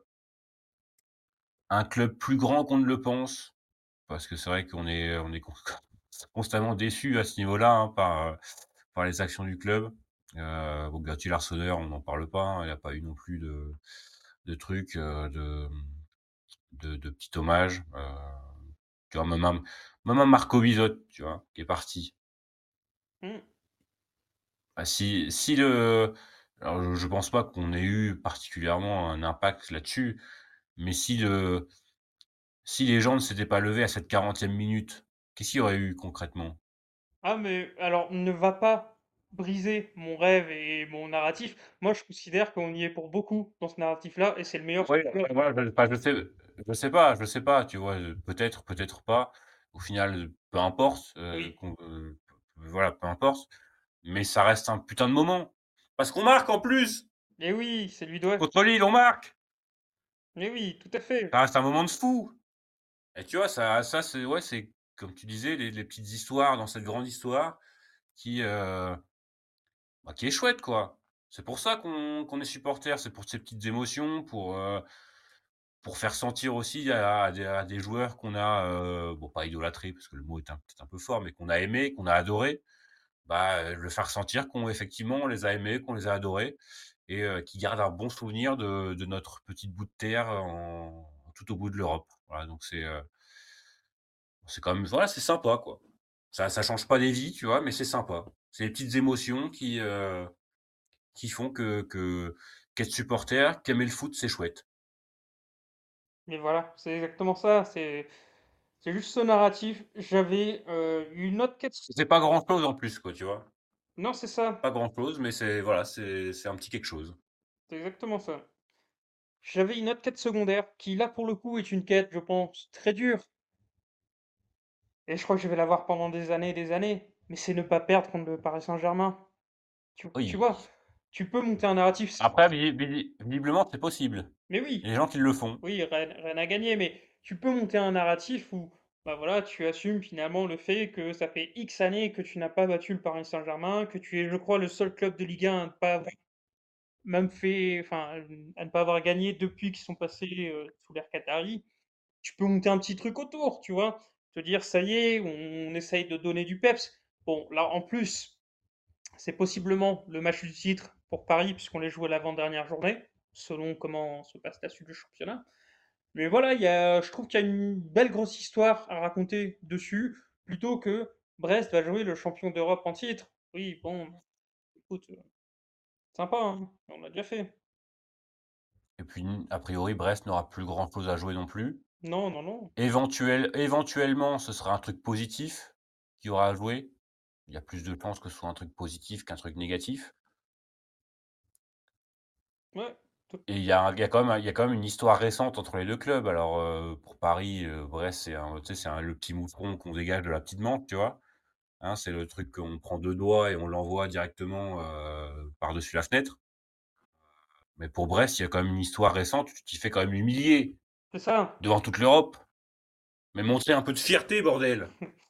un club plus grand qu'on ne le pense. Parce que c'est vrai qu'on est on est con constamment déçus à ce niveau-là, hein, par, heu, par les actions du club. Heu, bon, Bertil Arseneur, on n'en parle pas, hein, il y a pas eu non plus de de trucs, heu, de, mmh, de de petits hommages. Heu, tu vois, même un même un Marco Bizotte, tu vois, qui est parti. Mmh. Bah, si si le alors je je pense pas qu'on ait eu particulièrement un impact là-dessus, mais si le si les gens ne s'étaient pas levés à cette quarantième minute, qu'est-ce qu'il y aurait eu concrètement? Ah, mais alors, ne va pas briser mon rêve et mon narratif. Moi, je considère qu'on y est pour beaucoup dans ce narratif-là, et c'est le meilleur Oui, football. après voilà, je enfin, je sais je sais pas je sais pas, tu vois? Heu, peut-être, peut-être pas. Au final, heu, peu importe, heu, Oui. qu'on, heu, voilà, peu importe, mais ça reste un putain de moment. Parce qu'on marque en plus! Et oui, c'est lui doit. Contre Lille, on marque! Mais oui, tout à fait. Ça reste un moment de fou! Et tu vois, ça ça c'est ouais, c'est comme tu disais, les les petites histoires dans cette grande histoire qui, heu, bah, qui est chouette, quoi. C'est pour ça qu'on qu'on est supporter, c'est pour ces petites émotions, pour, heu Pour faire sentir aussi à à des à des joueurs qu'on a, heu, bon pas idolâtrés parce que le mot est un peut-être un peu fort, mais qu'on a aimés, qu'on a adorés, bah, heu, le faire sentir qu'on effectivement on les a aimés, qu'on les a adorés et heu, qu'ils gardent un bon souvenir de de notre petite bout de terre en tout au bout de l'Europe. Voilà donc c'est, heu, c'est quand même voilà, c'est sympa quoi. Ça ça change pas des vies, tu vois? Mais c'est sympa. C'est des petites émotions qui, heu qui font que que qu'être supporter, qu'aimer le foot, c'est chouette. Mais voilà, c'est exactement ça, c'est c'est juste ce narratif. J'avais, heu, une autre quête. C'est pas grand-chose en plus, quoi, tu vois? Non, c'est ça, Pas grand-chose, mais c'est voilà, c'est c'est un petit quelque chose. c'est exactement ça. J'avais une autre quête secondaire qui, là, pour le coup, est une quête, je pense, très dure et je crois que je vais l'avoir pendant des années et des années, mais c'est ne pas perdre contre le Paris Saint-Germain. Tu tu Oui. vois? Tu peux monter un narratif, c Après visi visi visiblement, c'est possible. mais Il y a oui, des gens qui le font. oui, rien rien à gagner, mais tu peux monter un narratif où, bah, voilà, tu assumes finalement le fait que ça fait X années que tu n'as pas battu le Paris Saint-Germain, que tu es, je crois, le seul club de Ligue un à ne pas avoir même fait enfin, à ne pas avoir gagné depuis qu'ils sont passés, heu, sous l'ère qatari. Tu peux monter un petit truc autour, tu vois? Te dire: «Ça y est, on essaye de donner du peps». Bon, là, en plus, c'est possiblement le match du titre pour Paris puisqu'on les joue à l'avant-dernière journée, selon comment se passe la suite du championnat. Mais voilà, il y a je trouve qu'il y a une belle grosse histoire à raconter dessus, plutôt que Brest va jouer le champion d'Europe en titre. Oui, bon, écoute, heu, sympa, hein, on l'a déjà fait. Et puis, n a priori, Brest n'aura plus grand-chose à jouer non plus. Non, non, non. Éventuel éventuellement, ce sera un truc positif qu'il y aura à jouer. Il y a plus de chances que ce soit un truc positif qu'un truc négatif. Ouais, tout Et il y a un il y a quand même un il y a quand même une histoire récente entre les deux clubs. Alors, heu, pour Paris, heu, Brest, c'est un tu sais, c'est un le petit moucheron qu'on dégage de la petite manche, tu vois? Hein, c'est le truc qu'on prend deux doigts et on l'envoie directement, heu, par-dessus la fenêtre. Mais pour Brest, il y a quand même une histoire récente. Tu t'y fais quand même humilier c'est ça. devant toute l'Europe. Mais montrer un peu de fierté, bordel!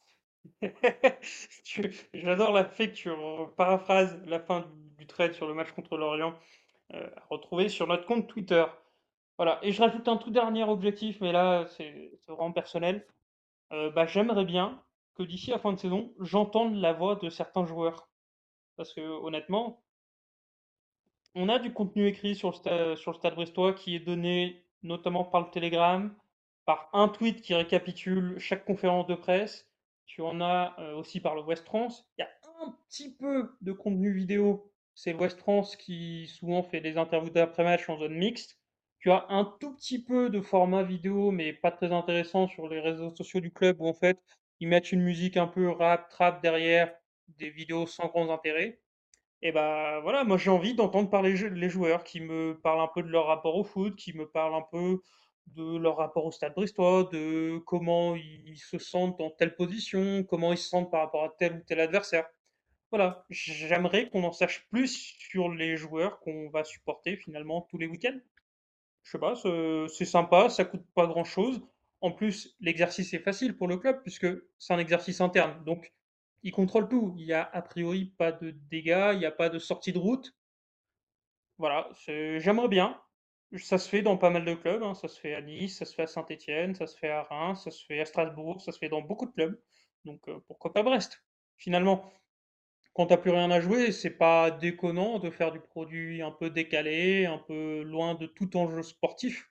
Tu j'adore la fait que tu re paraphrases la fin du du trade sur le match contre Lorient, heu, à retrouver sur notre compte Twitter. Voilà et je rajoute un tout dernier objectif, mais là, c'est c'est vraiment personnel. Heu, bah, j'aimerais bien que d'ici la fin de saison, j'entende la voix de certains joueurs. Parce que honnêtement, on a du contenu écrit sur le sta sur le Stade Brestois qui est donné notamment par le Telegram, par un tweet qui récapitule chaque conférence de presse. Tu en as, heu, aussi par le West France. Il y a un petit peu de contenu vidéo, c'est le West France qui souvent fait des interviews d'après-match en zone mixte. Tu as un tout petit peu de format vidéo, mais pas très intéressant sur les réseaux sociaux du club où en fait, ils mettent une musique un peu rap, trap derrière, des vidéos sans grand intérêt. Et bah, voilà, moi j'ai envie d'entendre parler je les joueurs qui me parlent un peu de leur rapport au foot, qui me parlent un peu de leur rapport au Stade Brestois, de comment ils se sentent dans telle position, comment ils se sentent par rapport à tel ou tel adversaire. Voilà, j'aimerais qu'on en sache plus sur les joueurs qu'on va supporter finalement tous les week-ends. Je sais pas, ce c'est sympa, ça coûte pas grand-chose. En plus, l'exercice est facile pour le club puisque c'est un exercice interne, donc ils contrôlent tout. Il y a a priori pas de dégâts, il y a pas de sortie de route. Voilà, c'est j'aimerais bien. Ça se fait dans pas mal de clubs, hein, ça se fait à Nice, ça se fait à Saint-Étienne, ça se fait à Reims, ça se fait à Strasbourg, ça se fait dans beaucoup de clubs, donc heu, pourquoi pas Brest? Finalement, quand tu as plus rien à jouer, c'est pas déconnant de faire du produit un peu décalé, un peu loin de tout enjeu sportif.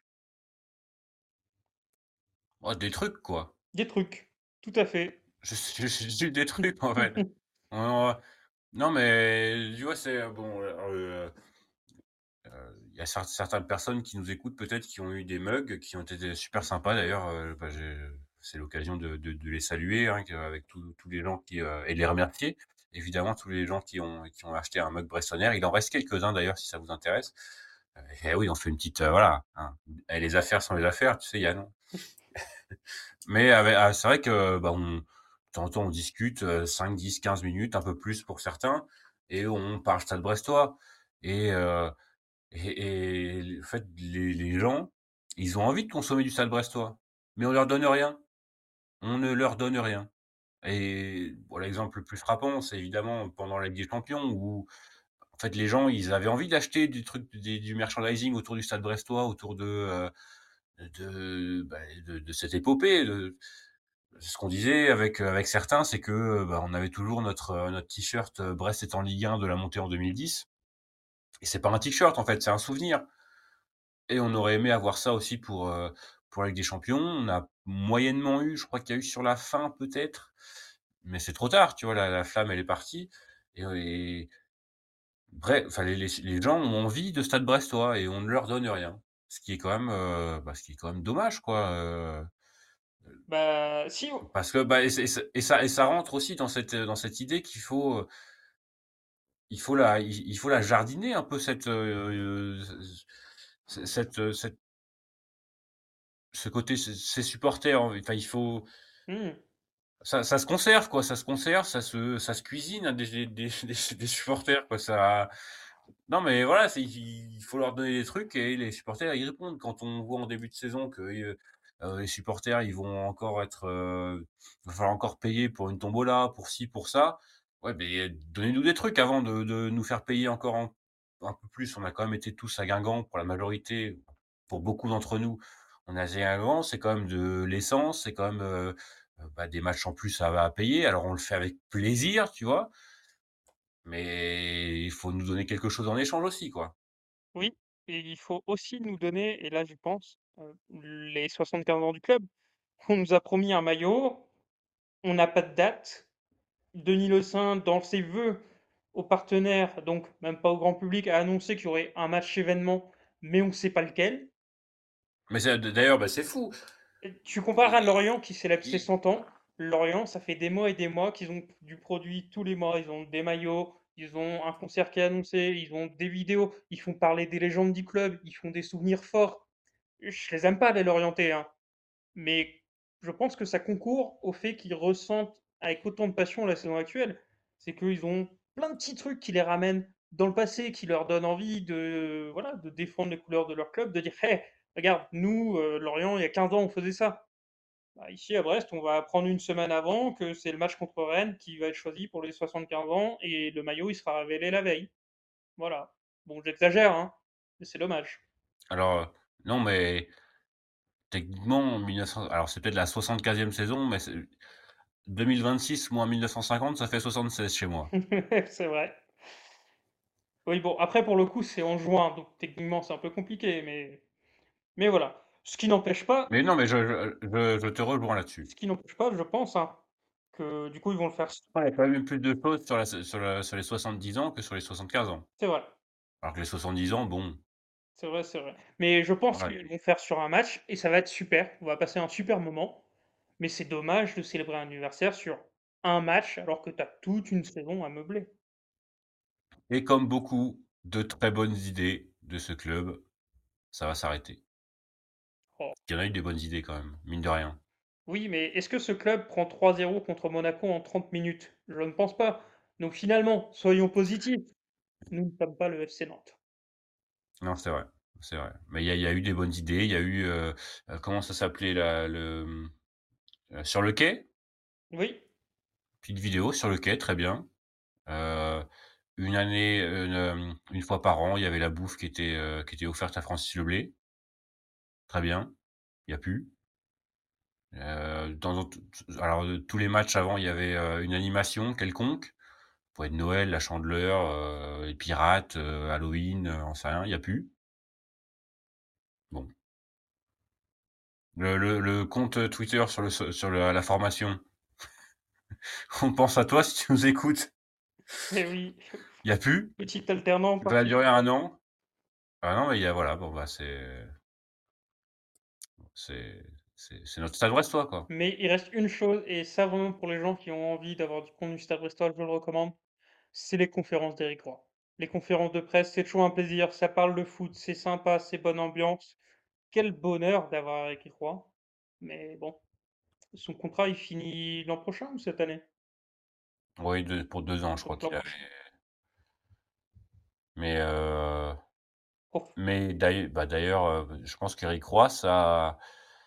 Ouais, des trucs, quoi. Des trucs, tout à fait. Juste juste juste des trucs, en fait. Ouais, ouais. Non, mais tu vois, c'est, heu, bon, heu heu, il y a cer certaines personnes qui nous écoutent peut-être qui ont eu des mugs, qui ont été super sympas d'ailleurs, heu, bah, j'ai c'est l'occasion de de de les saluer, hein, que avec tous tous les gens qui, heu et de les remercier. Évidemment, tous les gens qui ont qui ont acheté un mug Brestonnaire. Il en reste quelques-uns d'ailleurs si ça vous intéresse. Heu et oui, on fait une petite, heu, voilà, hein, et les affaires sont les affaires, tu sais Yann? Mais ave ah, c'est vrai que, bah, on de temps en temps, on discute, heu, cinq dix quinze minutes, un peu plus pour certains et on parle Stade Brestois et heu et et en fait, les les gens, ils ont envie de consommer du Stade Brestois, mais on leur donne rien. On ne leur donne rien et bon, l'exemple le plus frappant, c'est évidemment pendant la Ligue des Champions où, en fait, les gens, ils avaient envie d'acheter du truc des du merchandising autour du Stade Brestois, autour de, heu, de, bah, de de cette épopée, de ce qu'on disait avec, heu, avec certains, c'est que, heu, bah, on avait toujours notre, heu, notre t-shirt, heu, Brest est en Ligue un de la montée en deux mille dix et c'est pas un t-shirt, en fait, c'est un souvenir et on aurait aimé avoir ça aussi pour, heu, pour la Ligue des Champions. On a moyennement eu, je crois qu'il y a eu sur la fin peut-être, mais c'est trop tard, tu vois? La la flamme, elle est partie et et bref, enfin les les les gens ont envie de Stade Brestois et on ne leur donne rien. Ce qui est quand même, heu, bah, ce qui est quand même dommage quoi, heu, Bah, si, parce que, bah et c'est et et ça et ça rentre aussi dans cette, dans cette idée qu'il faut, heu, il faut la il il faut la jardiner un peu cette, heu, c cette, heu, cette ce côté, ces ces supporters, enfin il faut mmh, ça ça se conserve quoi, ça se conserve, ça se ça se cuisine, hein, des des des des des supporters quoi, ça non mais voilà, c'est il faut leur donner des trucs et les supporters ils répondent. Quand on voit en début de saison que, heu heu, les supporters ils vont encore être, heu, il va falloir encore payer pour une tombola, pour ci, pour ça. Ouais, beh, donnez-nous des trucs avant de de nous faire payer encore un un peu plus. On a quand même été tous à Guingamp pour la majorité, pour beaucoup d'entre nous. On a été à Guingamp, c'est quand même de l'essence, c'est quand même, heu heu, bah, des matchs en plus à à payer. Alors on le fait avec plaisir, tu vois? Mais il faut nous donner quelque chose en échange aussi, quoi. oui, et il faut aussi nous donner, et là j'y pense, heu, les soixante-quinze ans du club. On nous a promis un maillot, on n'a pas de date. Denis Le Saint, dans ses vœux aux partenaires, donc même pas au grand public, a annoncé qu'il y aurait un match événement, mais on ne sait pas lequel. Mais c'est d'ailleurs, bah, c'est fou. Tu compares à Et Lorient qui célèbre ses i cent ans. Lorient, ça fait des mois et des mois qu'ils ont du produit tous les mois. Ils ont des maillots, ils ont un concert qui est annoncé, ils ont des vidéos, ils font parler des légendes du club, ils font des souvenirs forts. Je les aime pas, les Lorientais, hein, mais je pense que ça concourt au fait qu'ils ressentent avec autant de passion la saison actuelle. C'est qu'ils ont plein de petits trucs qui les ramènent dans le passé, qui leur donnent envie de, voilà, de défendre les couleurs de leur club, de dire hey, regarde, nous, euh, Lorient, il y a quinze ans, on faisait ça. Bah, ici à Brest, on va apprendre une semaine avant que c'est le match contre Rennes qui va être choisi pour les soixante-quinze ans et le maillot il sera révélé la veille. Voilà. Bon, j'exagère, hein, mais c'est dommage. alors, heu, non, mais techniquement, mille neuf cents alors c'est peut-être la soixante-quinzième saison, mais c'est deux mille vingt-six moins mille neuf cent cinquante, ça fait soixante-seize chez moi. C'est vrai. Oui, bon, après pour le coup, c'est en juin, donc techniquement c'est un peu compliqué, mais mais voilà. Ce qui n'empêche pas, Mais non, mais je je je je te rejoins là-dessus. ce qui n'empêche pas, je pense, hein, que du coup ils vont le faire. Ouais, il y a quand même plus de choses sur la sur la sur les soixante-dix ans que sur les soixante-quinze ans. C'est vrai, Alors que les soixante-dix ans, bon, c'est vrai, c'est vrai. Mais je pense voilà, qu'ils vont faire sur un match et ça va être super. On va passer un super moment. Mais c'est dommage de célébrer un anniversaire sur un match alors que tu as toute une saison à meubler. et comme beaucoup de très bonnes idées de ce club, ça va s'arrêter. Oh. Il y en a eu des bonnes idées quand même, mine de rien. Oui, mais est-ce que ce club prend trois zéro contre Monaco en trente minutes? Je ne pense pas. Donc finalement, soyons positifs. Nous ne sommes pas le F C Nantes. Non, c'est vrai, c'est vrai. Mais il y a il y a eu des bonnes idées, il y a eu, heu heu, comment ça s'appelait la le, mmh, heu, Sur le quai? Oui, Petite vidéo sur le quai, très bien. Heu, une année, une, hem, une fois par an, il y avait la bouffe qui était, heu, qui était offerte à Francis Leblé. Très bien, il y a plus. Heu, dans t alors, heu, tous les matchs avant, il y avait, heu, une animation quelconque. Ça pouvait être Noël, la Chandeleur, heu, les pirates, heu, Halloween, heu, j'en sais rien, il y a plus. Bon. Le le le compte Twitter sur le sur le la formation, on pense à toi si tu nous écoutes. eh oui. Il y a plus, Petit alternant ça a parti. duré un an. Ah non, mais il y a voilà, bon, bah, c'est c'est c'est c'est notre Stade Brestois, quoi. Mais il reste une chose, et ça vraiment pour les gens qui ont envie d'avoir du contenu Stade Brestois, je le recommande, c'est les conférences d'Éric Roy. Les conférences de presse, c'est toujours un plaisir, ça parle de foot, c'est sympa, c'est bonne ambiance. Quel bonheur d'avoir Éric Roy. Mais bon, son contrat, il finit l'an prochain ou cette année? Oui, deux pour deux ans, je crois Donc l'an qu'il avait. prochain. Mais heu, Ouf. mais d'ail bah, d'ailleurs, heu, je pense qu'Éric Roy, ça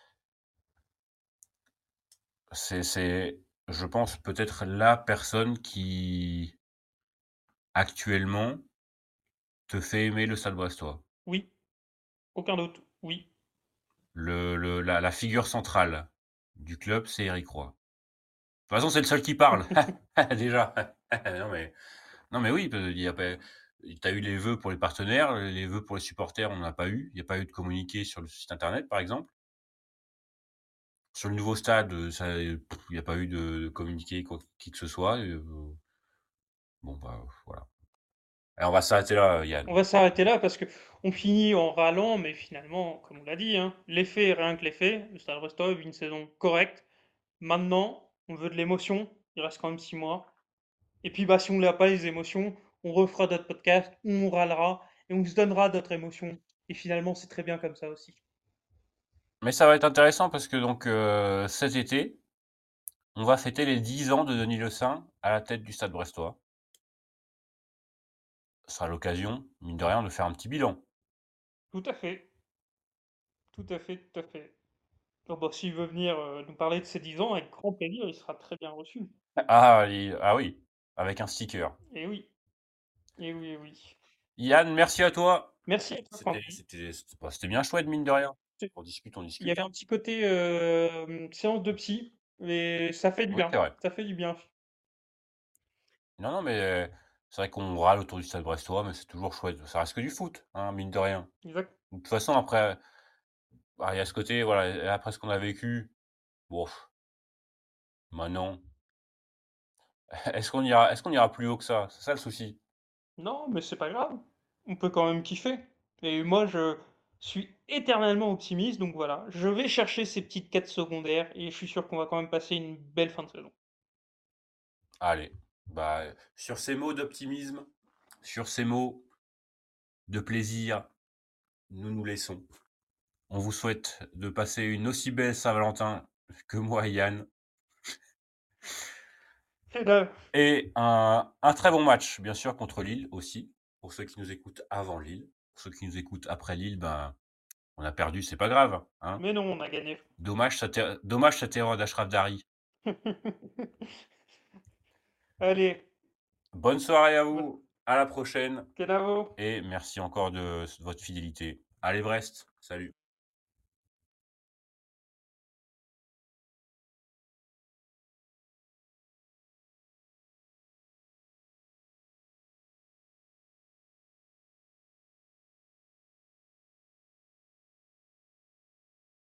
c'est c'est je pense peut-être la personne qui, actuellement, te fait aimer le Stade Brestois. Oui, aucun doute, oui. Le le la la figure centrale du club, c'est Éric Roy. De toute façon, c'est le seul qui parle, déjà. Non, mais non, mais oui, pe il y a pas tu as eu les vœux pour les partenaires, les vœux pour les supporters, on n'en a pas eu. Il y a pas eu de communiqué sur le site internet, par exemple. Sur le nouveau stade, heu, ça, heu, il y a pas eu de de communiqué quoi qui que ce soit, et heu, bon, bah, voilà. Et on va s'arrêter là, Yann. On va s'arrêter là parce que on finit en râlant, mais finalement, comme on l'a dit, hein, l'effet, rien que l'effet, le Stade Brestois a eu une saison correcte. Maintenant, on veut de l'émotion, il reste quand même six mois. Et puis, bah, si on n'a pas les émotions, on refera d'autres podcasts où on râlera et on se donnera d'autres émotions. Et finalement, c'est très bien comme ça aussi. Mais ça va être intéressant parce que donc euh, cet été, on va fêter les dix ans de Denis Le Saint à la tête du Stade Brestois. Ce sera l'occasion, mine de rien, de faire un petit bilan. Tout à fait. Tout à fait, tout à fait. Oh, bah, s'il veut venir euh, nous parler de ses dix ans, avec grand plaisir, il sera très bien reçu. Ah, il- ah oui, avec un sticker. Et oui, et oui, et oui. Yann, merci à toi. Merci à toi, C'était, Francky. c'était, c'était bah, c'était bien chouette, mine de rien. C'est- On discute, on Il y discute. avait un petit côté euh, séance de psy, mais ça fait du Oui, bien. c'est vrai. Ça fait du bien. Non, non, mais euh, c'est vrai qu'on râle autour du Stade Brestois, mais c'est toujours chouette. Ça reste que du foot, hein, mine de rien. Exact. De toute façon, après, bah, il y a ce côté, voilà, et après ce qu'on a vécu, bon, pff, maintenant, est-ce qu'on ira, est-ce qu'on ira plus haut que ça? C'est ça le souci. Non, mais c'est pas grave. On peut quand même kiffer. Et moi, je suis éternellement optimiste, donc voilà. Je vais chercher ces petites quêtes secondaires et je suis sûr qu'on va quand même passer une belle fin de saison. Allez, bah, sur ces mots d'optimisme, sur ces mots de plaisir, nous nous laissons. On vous souhaite de passer une aussi belle Saint-Valentin que moi, Yann, Et là, et un, un très bon match, bien sûr, contre Lille aussi. Pour ceux qui nous écoutent avant Lille. Pour ceux qui nous écoutent après Lille, ben, on a perdu, c'est pas grave. Hein. mais non, on a gagné. Dommage, cette er- dommage cette erreur d'Ashraf Dari. Allez, Bonne soirée à bon, vous, à la prochaine, Kenavo. et merci encore de, de votre fidélité. Allez Brest, salut.